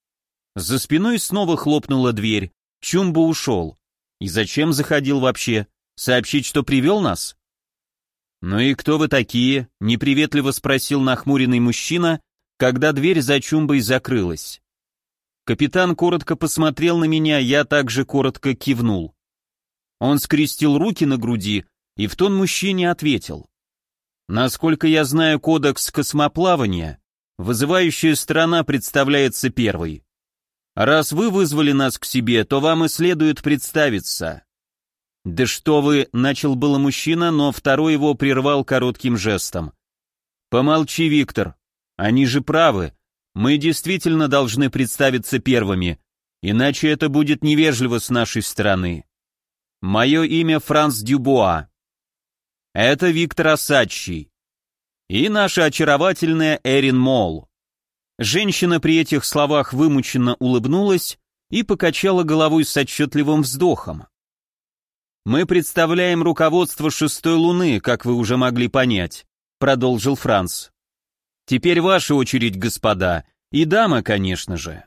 Speaker 1: За спиной снова хлопнула дверь, Чумба ушел. И зачем заходил вообще? Сообщить, что привел нас?» «Ну и кто вы такие?» — неприветливо спросил нахмуренный мужчина, когда дверь за Чумбой закрылась. Капитан коротко посмотрел на меня, я также коротко кивнул. Он скрестил руки на груди и в тон мужчине ответил. «Насколько я знаю кодекс космоплавания, вызывающая сторона представляется первой. Раз вы вызвали нас к себе, то вам и следует представиться». «Да что вы», — начал было мужчина, но второй его прервал коротким жестом. «Помолчи, Виктор. Они же правы. Мы действительно должны представиться первыми, иначе это будет невежливо с нашей стороны. Мое имя Франц Дюбуа. Это Виктор Осадчий. И наша очаровательная Эрин Молл». Женщина при этих словах вымученно улыбнулась и покачала головой с отчетливым вздохом. «Мы представляем руководство шестой луны, как вы уже могли понять», — продолжил Франц. «Теперь ваша очередь, господа, и дама, конечно же».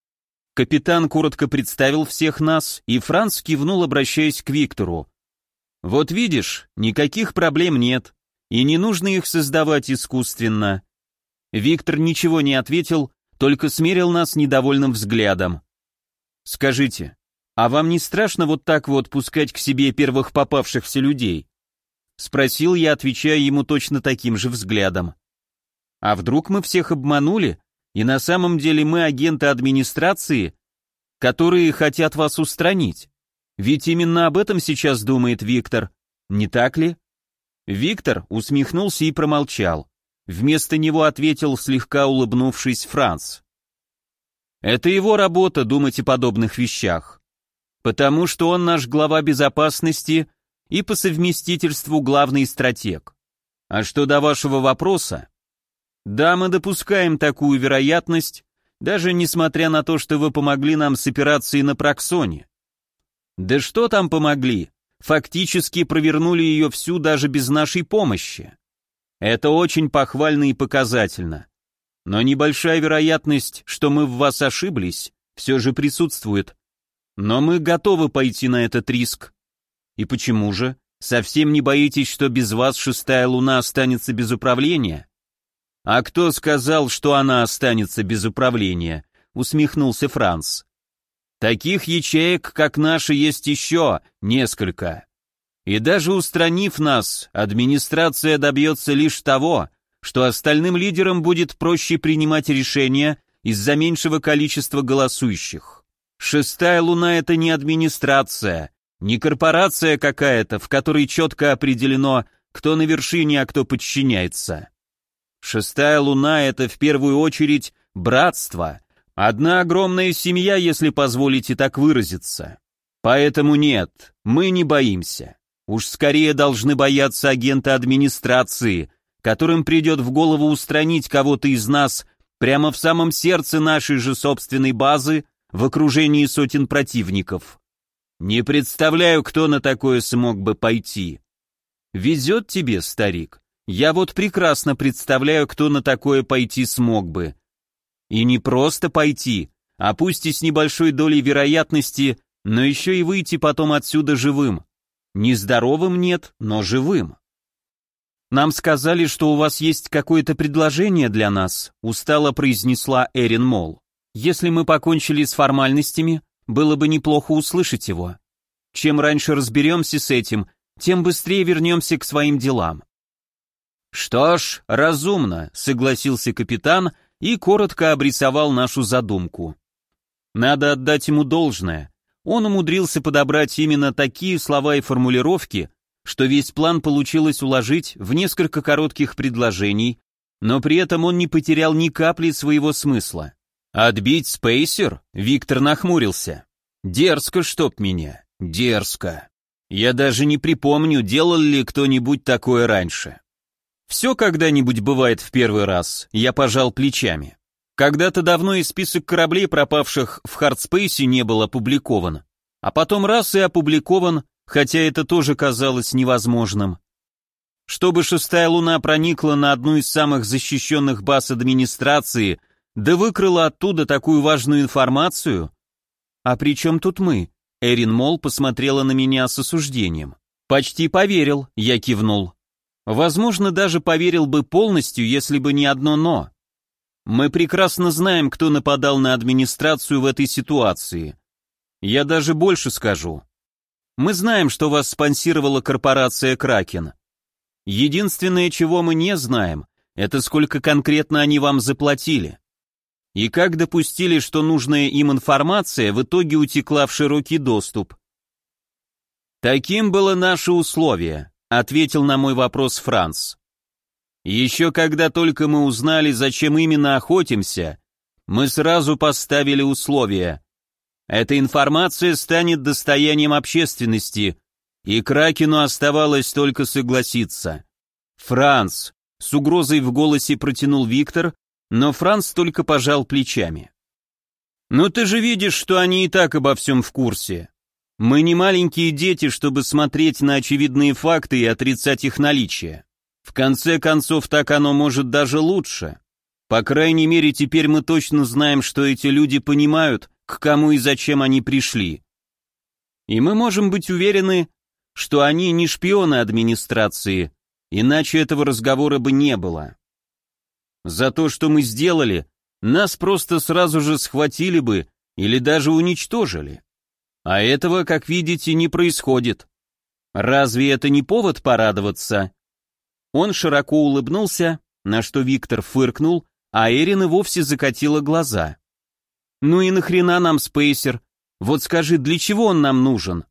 Speaker 1: Капитан коротко представил всех нас, и Франц кивнул, обращаясь к Виктору. «Вот видишь, никаких проблем нет, и не нужно их создавать искусственно». Виктор ничего не ответил, только смерил нас недовольным взглядом. «Скажите, а вам не страшно вот так вот пускать к себе первых попавшихся людей?» Спросил я, отвечая ему точно таким же взглядом. «А вдруг мы всех обманули, и на самом деле мы агенты администрации, которые хотят вас устранить? Ведь именно об этом сейчас думает Виктор, не так ли?» Виктор усмехнулся и промолчал. Вместо него ответил, слегка улыбнувшись, Франц. «Это его работа думать о подобных вещах. Потому что он наш глава безопасности и по совместительству главный стратег. А что до вашего вопроса? Да, мы допускаем такую вероятность, даже несмотря на то, что вы помогли нам с операцией на Проксоне. Да что там помогли? Фактически провернули ее всю даже без нашей помощи. Это очень похвально и показательно. Но небольшая вероятность, что мы в вас ошиблись, все же присутствует. Но мы готовы пойти на этот риск. И почему же? Совсем не боитесь, что без вас шестая луна останется без управления? А кто сказал, что она останется без управления? Усмехнулся Франц. Таких ячеек, как наши, есть еще несколько. И даже устранив нас, администрация добьется лишь того, что остальным лидерам будет проще принимать решения из-за меньшего количества голосующих. Шестая луна — это не администрация, не корпорация какая-то, в которой четко определено, кто на вершине, а кто подчиняется. Шестая луна — это в первую очередь братство, одна огромная семья, если позволите так выразиться. Поэтому нет, мы не боимся. Уж скорее должны бояться агента администрации, которым придет в голову устранить кого-то из нас прямо в самом сердце нашей же собственной базы, в окружении сотен противников. Не представляю, кто на такое смог бы пойти. Везет тебе, старик. Я вот прекрасно представляю, кто на такое пойти смог бы. И не просто пойти, а пусть и с небольшой долей вероятности, но еще и выйти потом отсюда живым. Не здоровым нет, но живым. «Нам сказали, что у вас есть какое-то предложение для нас», устало произнесла Эрин Молл. «Если мы покончили с формальностями, было бы неплохо услышать его. Чем раньше разберемся с этим, тем быстрее вернемся к своим делам». «Что ж, разумно», — согласился капитан и коротко обрисовал нашу задумку. Надо отдать ему должное. Он умудрился подобрать именно такие слова и формулировки, что весь план получилось уложить в несколько коротких предложений, но при этом он не потерял ни капли своего смысла. «Отбить спейсер?» — Виктор нахмурился. «Дерзко, чтоб меня, дерзко. Я даже не припомню, делал ли кто-нибудь такое раньше. Все когда-нибудь бывает в первый раз», — я пожал плечами. Когда-то давно и список кораблей, пропавших в Хардспейсе, не был опубликован. А потом раз и опубликован, хотя это тоже казалось невозможным. Чтобы шестая луна проникла на одну из самых защищенных баз администрации, да выкрала оттуда такую важную информацию? «А при чем тут мы?» Эрин Молл посмотрела на меня с осуждением. Почти поверил, я кивнул. Возможно, даже поверил бы полностью, если бы не одно «но». Мы прекрасно знаем, кто нападал на администрацию в этой ситуации. Я даже больше скажу. Мы знаем, что вас спонсировала корпорация «Кракен». Единственное, чего мы не знаем, это сколько конкретно они вам заплатили. И как допустили, что нужная им информация в итоге утекла в широкий доступ. «Таким было наше условие», — ответил на мой вопрос Франц. «Еще когда только мы узнали, зачем именно охотимся, мы сразу поставили условие. Эта информация станет достоянием общественности, и Кракену оставалось только согласиться». «Франц», — с угрозой в голосе протянул Виктор, но Франц только пожал плечами. «Ну ты же видишь, что они и так обо всем в курсе. Мы не маленькие дети, чтобы смотреть на очевидные факты и отрицать их наличие. В конце концов, так оно может даже лучше. По крайней мере, теперь мы точно знаем, что эти люди понимают, к кому и зачем они пришли. И мы можем быть уверены, что они не шпионы администрации, иначе этого разговора бы не было. За то, что мы сделали, нас просто сразу же схватили бы или даже уничтожили. А этого, как видите, не происходит. Разве это не повод порадоваться?» Он широко улыбнулся, на что Виктор фыркнул, а Эрин и вовсе закатила глаза. «Ну и нахрена нам спейсер? Вот скажи, для чего он нам нужен?»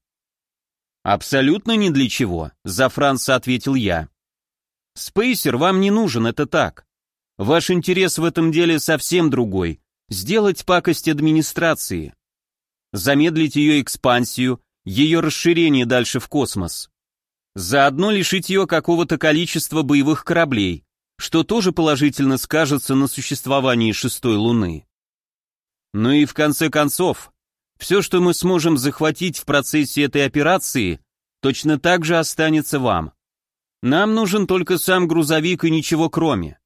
Speaker 1: «Абсолютно ни для чего», — за Франца ответил я. «Спейсер вам не нужен, это так. Ваш интерес в этом деле совсем другой — сделать пакость администрации. Замедлить ее экспансию, ее расширение дальше в космос. Заодно лишить ее какого-то количества боевых кораблей, что тоже положительно скажется на существовании шестой Луны. Ну и в конце концов, все, что мы сможем захватить в процессе этой операции, точно так же останется вам. Нам нужен только сам грузовик и ничего кроме».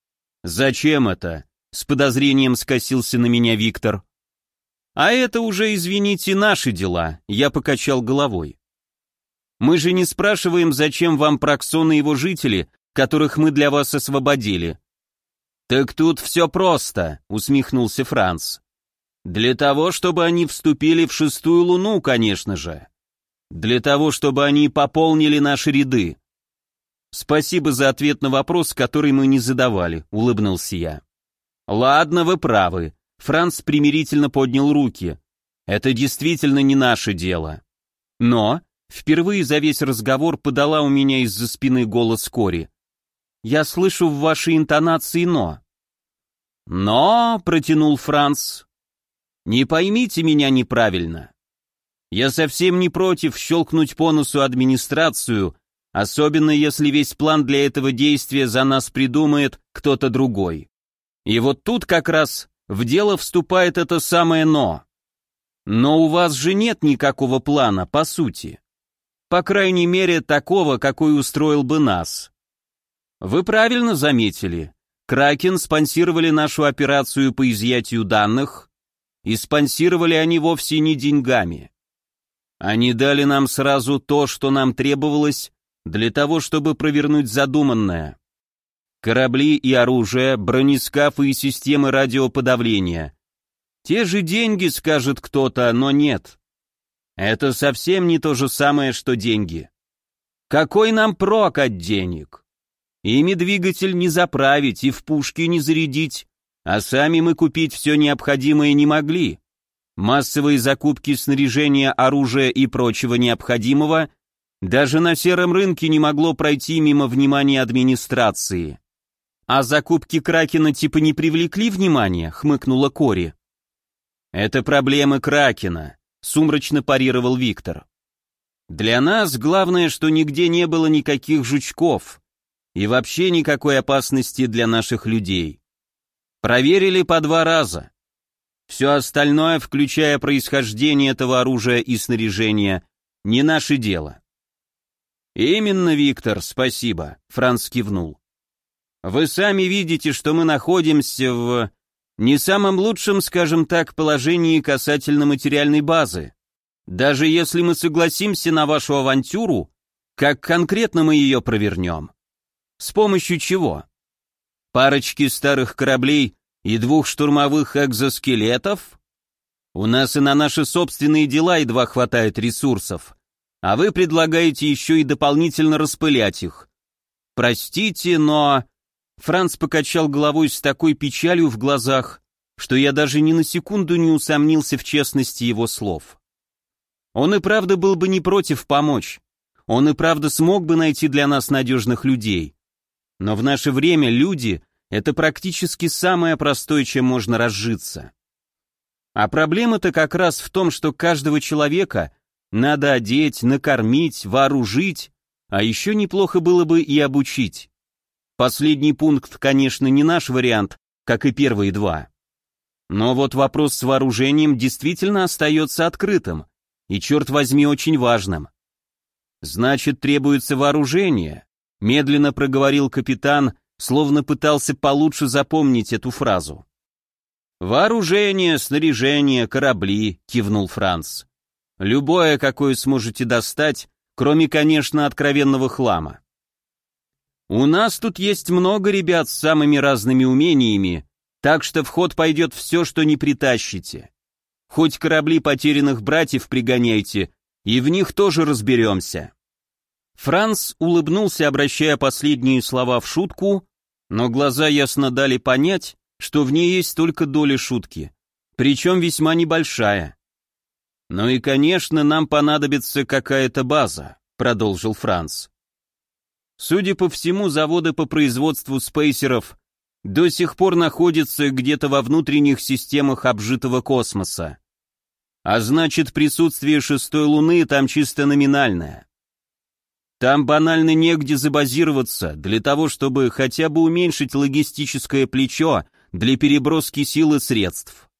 Speaker 1: «Зачем это?» — с подозрением скосился на меня Виктор. «А это уже, извините, наши дела», — я покачал головой. «Мы же не спрашиваем, зачем вам Проксон и его жители, которых мы для вас освободили». «Так тут все просто», — усмехнулся Франц. «Для того, чтобы они вступили в шестую Луну, конечно же. Для того, чтобы они пополнили наши ряды». «Спасибо за ответ на вопрос, который мы не задавали», — улыбнулся я. «Ладно, вы правы». Франц примирительно поднял руки. «Это действительно не наше дело». Но впервые за весь разговор подала у меня из-за спины голос Кори. «Я слышу в вашей интонации «но». «Но», — протянул Франц, — «не поймите меня неправильно. Я совсем не против щелкнуть по носу администрацию, особенно если весь план для этого действия за нас придумает кто-то другой. И вот тут как раз в дело вступает это самое «но». Но у вас же нет никакого плана, по сути. По крайней мере, такого, какой устроил бы нас. Вы правильно заметили. Кракен спонсировали нашу операцию по изъятию данных, и спонсировали они вовсе не деньгами. Они дали нам сразу то, что нам требовалось, для того, чтобы провернуть задуманное. Корабли и оружие, бронескафы и системы радиоподавления. Те же деньги, скажет кто-то, но нет. Это совсем не то же самое, что деньги. Какой нам прок от денег? Ими двигатель не заправить и в пушки не зарядить, а сами мы купить все необходимое не могли. Массовые закупки снаряжения, оружия и прочего необходимого даже на сером рынке не могло пройти мимо внимания администрации. «А закупки Кракена типа не привлекли внимания?» — хмыкнула Кори. «Это проблемы Кракена», — сумрачно парировал Виктор. «Для нас главное, что нигде не было никаких жучков и вообще никакой опасности для наших людей. Проверили по 2 раза. Все остальное, включая происхождение этого оружия и снаряжения, не наше дело». «Именно, Виктор, спасибо», — Франц кивнул. «Вы сами видите, что мы находимся в не самом лучшем, скажем так, положении касательно материальной базы. Даже если мы согласимся на вашу авантюру, Как конкретно мы ее провернем? С помощью чего? Парочки старых кораблей и 2 штурмовых экзоскелетов? У нас и на наши собственные дела едва хватает ресурсов, а вы предлагаете еще и дополнительно распылять их. Простите, но... Франц покачал головой с такой печалью в глазах, что я даже ни на секунду не усомнился в честности его слов. Он и правда был бы не против помочь. Он и правда смог бы найти для нас надежных людей. Но в наше время люди — это практически самое простое, чем можно разжиться. А проблема-то как раз в том, что каждого человека надо одеть, накормить, вооружить, а еще неплохо было бы и обучить. Последний пункт, конечно, не наш вариант, как и первые 2. Но вот вопрос с вооружением действительно остается открытым, и, черт возьми, очень важным. «Значит, требуется вооружение», — медленно проговорил капитан, словно пытался получше запомнить эту фразу. «Вооружение, снаряжение, корабли», — кивнул Франц. «Любое, какое сможете достать, кроме, конечно, откровенного хлама. У нас тут есть много ребят с самыми разными умениями, так что в ход пойдет все, что не притащите. Хоть корабли потерянных братьев пригоняйте, и в них тоже разберемся». Франц улыбнулся, обращая последние слова в шутку, но глаза ясно дали понять, что в ней есть только доля шутки, причем весьма небольшая. «Ну и, конечно, нам понадобится какая-то база», — продолжил Франц. «Судя по всему, заводы по производству спейсеров до сих пор находятся где-то во внутренних системах обжитого космоса. А значит, присутствие 6-й Луны там чисто номинальное. Там банально негде забазироваться для того, чтобы хотя бы уменьшить логистическое плечо для переброски сил и средств.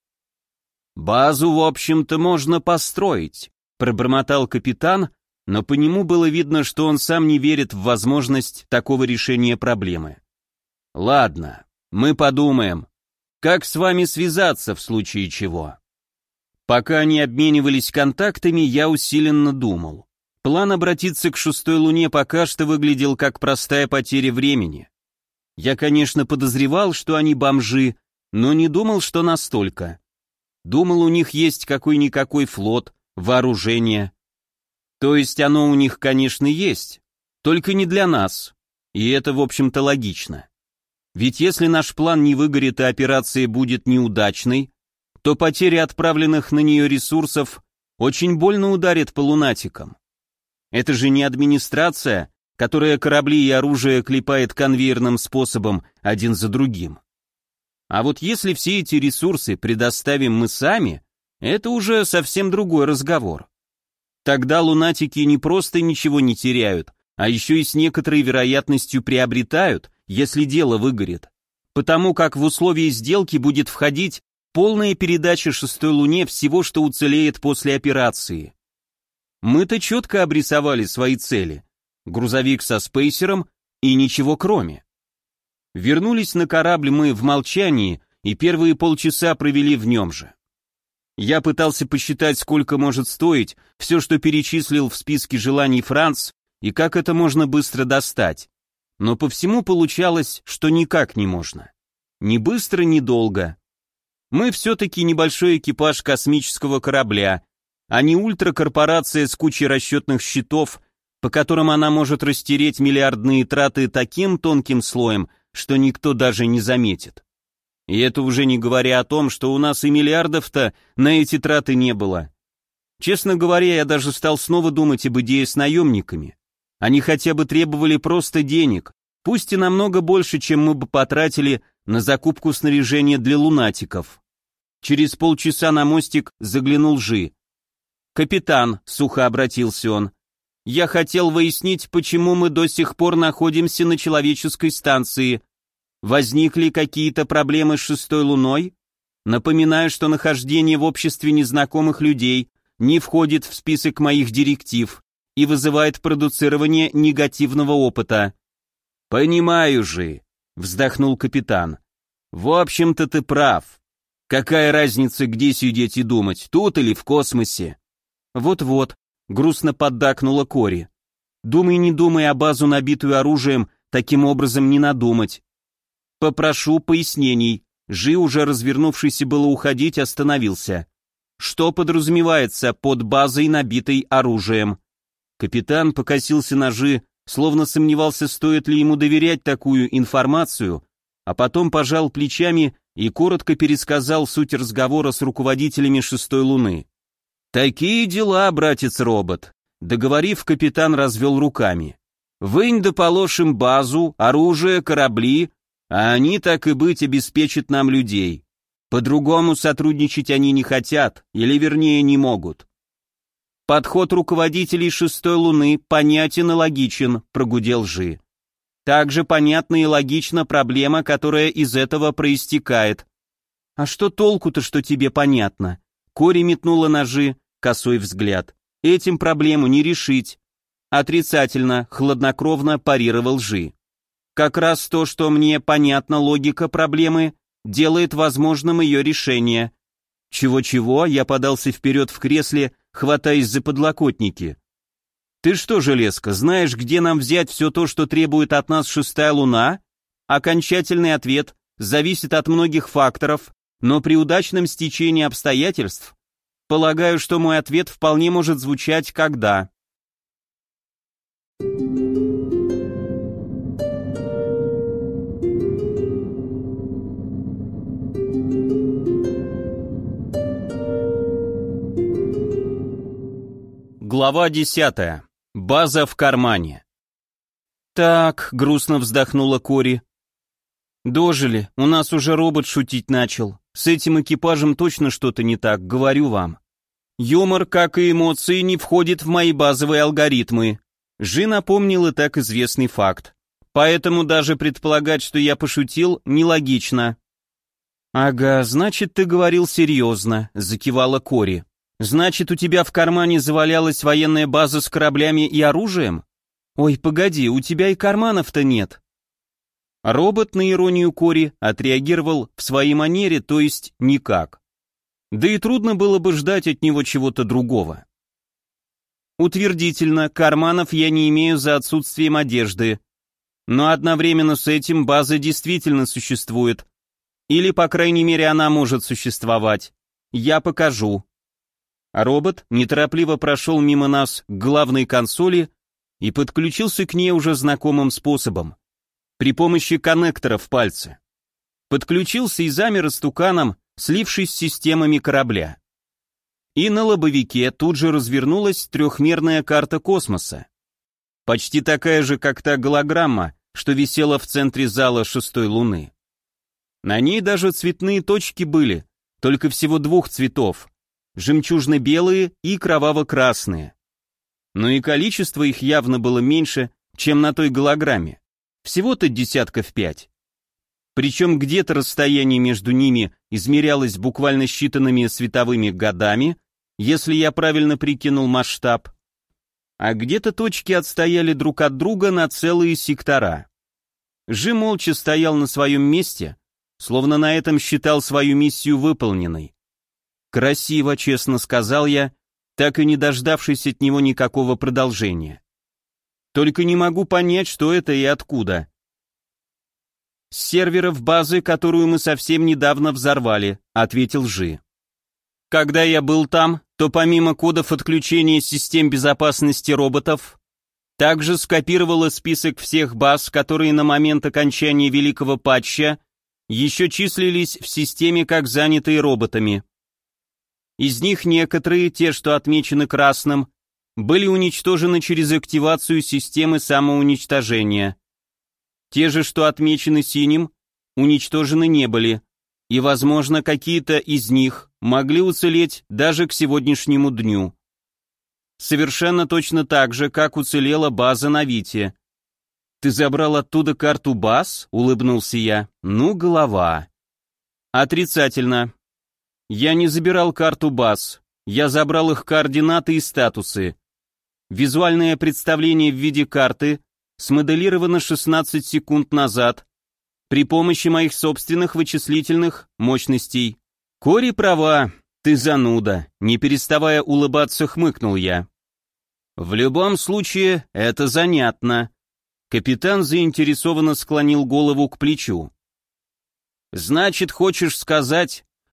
Speaker 1: Базу, в общем-то, можно построить», — пробормотал капитан, но по нему было видно, что он сам не верит в возможность такого решения проблемы. «Ладно, мы подумаем, как с вами связаться в случае чего». Пока они обменивались контактами, я усиленно думал. План обратиться к 6-й Луне пока что выглядел как простая потеря времени. Я, конечно, подозревал, что они бомжи, но не думал, что настолько. Думал, у них есть какой-никакой флот, вооружение. То есть оно у них, конечно, есть, только не для нас. И это, в общем-то, логично. Ведь если наш план не выгорит и операция будет неудачной, то потеря отправленных на нее ресурсов очень больно ударит по лунатикам. Это же не администрация, которая корабли и оружие клепает конвейерным способом один за другим. А вот если все эти ресурсы предоставим мы сами, это уже совсем другой разговор. Тогда лунатики не просто ничего не теряют, а еще и с некоторой вероятностью приобретают, если дело выгорит. Потому как в условии сделки будет входить полная передача 6-й Луне всего, что уцелеет после операции. Мы-то четко обрисовали свои цели. Грузовик со спейсером и ничего кроме. Вернулись на корабль мы в молчании и первые полчаса провели в нем же. Я пытался посчитать, сколько может стоить все, что перечислил в списке желаний Франц, и как это можно быстро достать. Но по всему получалось, что никак не можно. Ни быстро, ни долго. Мы все-таки небольшой экипаж космического корабля, а не ультракорпорация с кучей расчетных счетов, по которым она может растереть миллиардные траты таким тонким слоем, что никто даже не заметит. И это уже не говоря о том, что у нас и миллиардов-то на эти траты не было. Честно говоря, я даже стал снова думать об идее с наемниками. Они хотя бы требовали просто денег, пусть и намного больше, чем мы бы потратили на закупку снаряжения для лунатиков. Через полчаса на мостик заглянул Жи. «Капитан», — сухо обратился он, — «я хотел выяснить, почему мы до сих пор находимся на человеческой станции. Возникли какие-то проблемы с 6-й Луной? Напоминаю, что нахождение в обществе незнакомых людей не входит в список моих директив и вызывает продуцирование негативного опыта». «Понимаю же», — вздохнул капитан. «В общем-то ты прав. Какая разница, где сидеть и думать, тут или в космосе?» «Вот-вот», — грустно поддакнула Кори. Думай, не думай, а базу, набитую оружием, таким образом не надумать. Попрошу пояснений. Жи, уже развернувшийся было уходить, остановился. Что подразумевается под базой, набитой оружием? Капитан покосился на Жи, словно сомневался, стоит ли ему доверять такую информацию, а потом пожал плечами и коротко пересказал суть разговора с руководителями шестой луны. «Такие дела, братец-робот», — договорив, капитан развел руками. «Вынь да положим базу, оружие, корабли, а они, так и быть, обеспечат нам людей. По-другому сотрудничать они не хотят, или вернее не могут». «Подход руководителей шестой луны понятен и логичен», — прогудел Жи. «Также понятна и логична проблема, которая из этого проистекает». «А что толку-то, что тебе понятно?» Кори метнула на Жи косой взгляд. «Этим проблему не решить». Отрицательно, хладнокровно парировал Жи. «Как раз то, что мне понятна логика проблемы, делает возможным ее решение». «Чего-чего?» — я подался вперед в кресле, хватаясь за подлокотники. «Ты что, железка, знаешь, где нам взять все то, что требует от нас шестая луна?» Окончательный ответ зависит от многих факторов, но при удачном стечении обстоятельств, полагаю, что мой ответ вполне может звучать как «да». Глава 10. База в кармане. «Так», — грустно вздохнула Кори. «Дожили, у нас уже робот шутить начал. С этим экипажем точно что-то не так, говорю вам. Юмор, как и эмоции, не входит в мои базовые алгоритмы». Жи напомнил и так известный факт. Поэтому даже предполагать, что я пошутил, нелогично. «Ага, значит, ты говорил серьезно», — закивала Кори. «Значит, у тебя в кармане завалялась военная база с кораблями и оружием? Ой, погоди, у тебя и карманов-то нет». Робот на иронию Кори отреагировал в своей манере, то есть никак. Да и трудно было бы ждать от него чего-то другого. Утвердительно, карманов я не имею за отсутствием одежды. Но одновременно с этим база действительно существует. Или, по крайней мере, она может существовать. Я покажу. Робот неторопливо прошел мимо нас к главной консоли и подключился к ней уже знакомым способом. При помощи коннектора в пальце. Подключился и замер истуканом, слившись с системами корабля. И на лобовике тут же развернулась трехмерная карта космоса. Почти такая же, как та голограмма, что висела в центре зала шестой луны. На ней даже цветные точки были, только всего двух цветов. Жемчужно-белые и кроваво-красные. Но и количество их явно было меньше, чем на той голограмме. Всего-то 5. Причем где-то расстояние между ними измерялось буквально считанными световыми годами, если я правильно прикинул масштаб, а где-то точки отстояли друг от друга на целые сектора. Жи молча стоял на своем месте, словно на этом считал свою миссию выполненной. «Красиво», — честно сказал я, так и не дождавшись от него никакого продолжения. «Только не могу понять, что это и откуда». «С серверов базы, которую мы совсем недавно взорвали», — ответил Жи. «Когда я был там, то помимо кодов отключения систем безопасности роботов, также скопировала список всех баз, которые на момент окончания Великого Патча еще числились в системе как занятые роботами. Из них некоторые, те, что отмечены красным, были уничтожены через активацию системы самоуничтожения. Те же, что отмечены синим, уничтожены не были, и, возможно, какие-то из них могли уцелеть даже к сегодняшнему дню. Совершенно точно так же, как уцелела база на Вите. «Ты забрал оттуда карту баз?» — улыбнулся я. «Ну, голова». «Отрицательно. Я не забирал карту баз, я забрал их координаты и статусы. Визуальное представление в виде карты смоделировано 16 секунд назад при помощи моих собственных вычислительных мощностей. Кори права, ты зануда», — не переставая улыбаться, хмыкнул я. В любом случае, это занятно. Капитан заинтересованно склонил голову к плечу. Значит, хочешь сказать,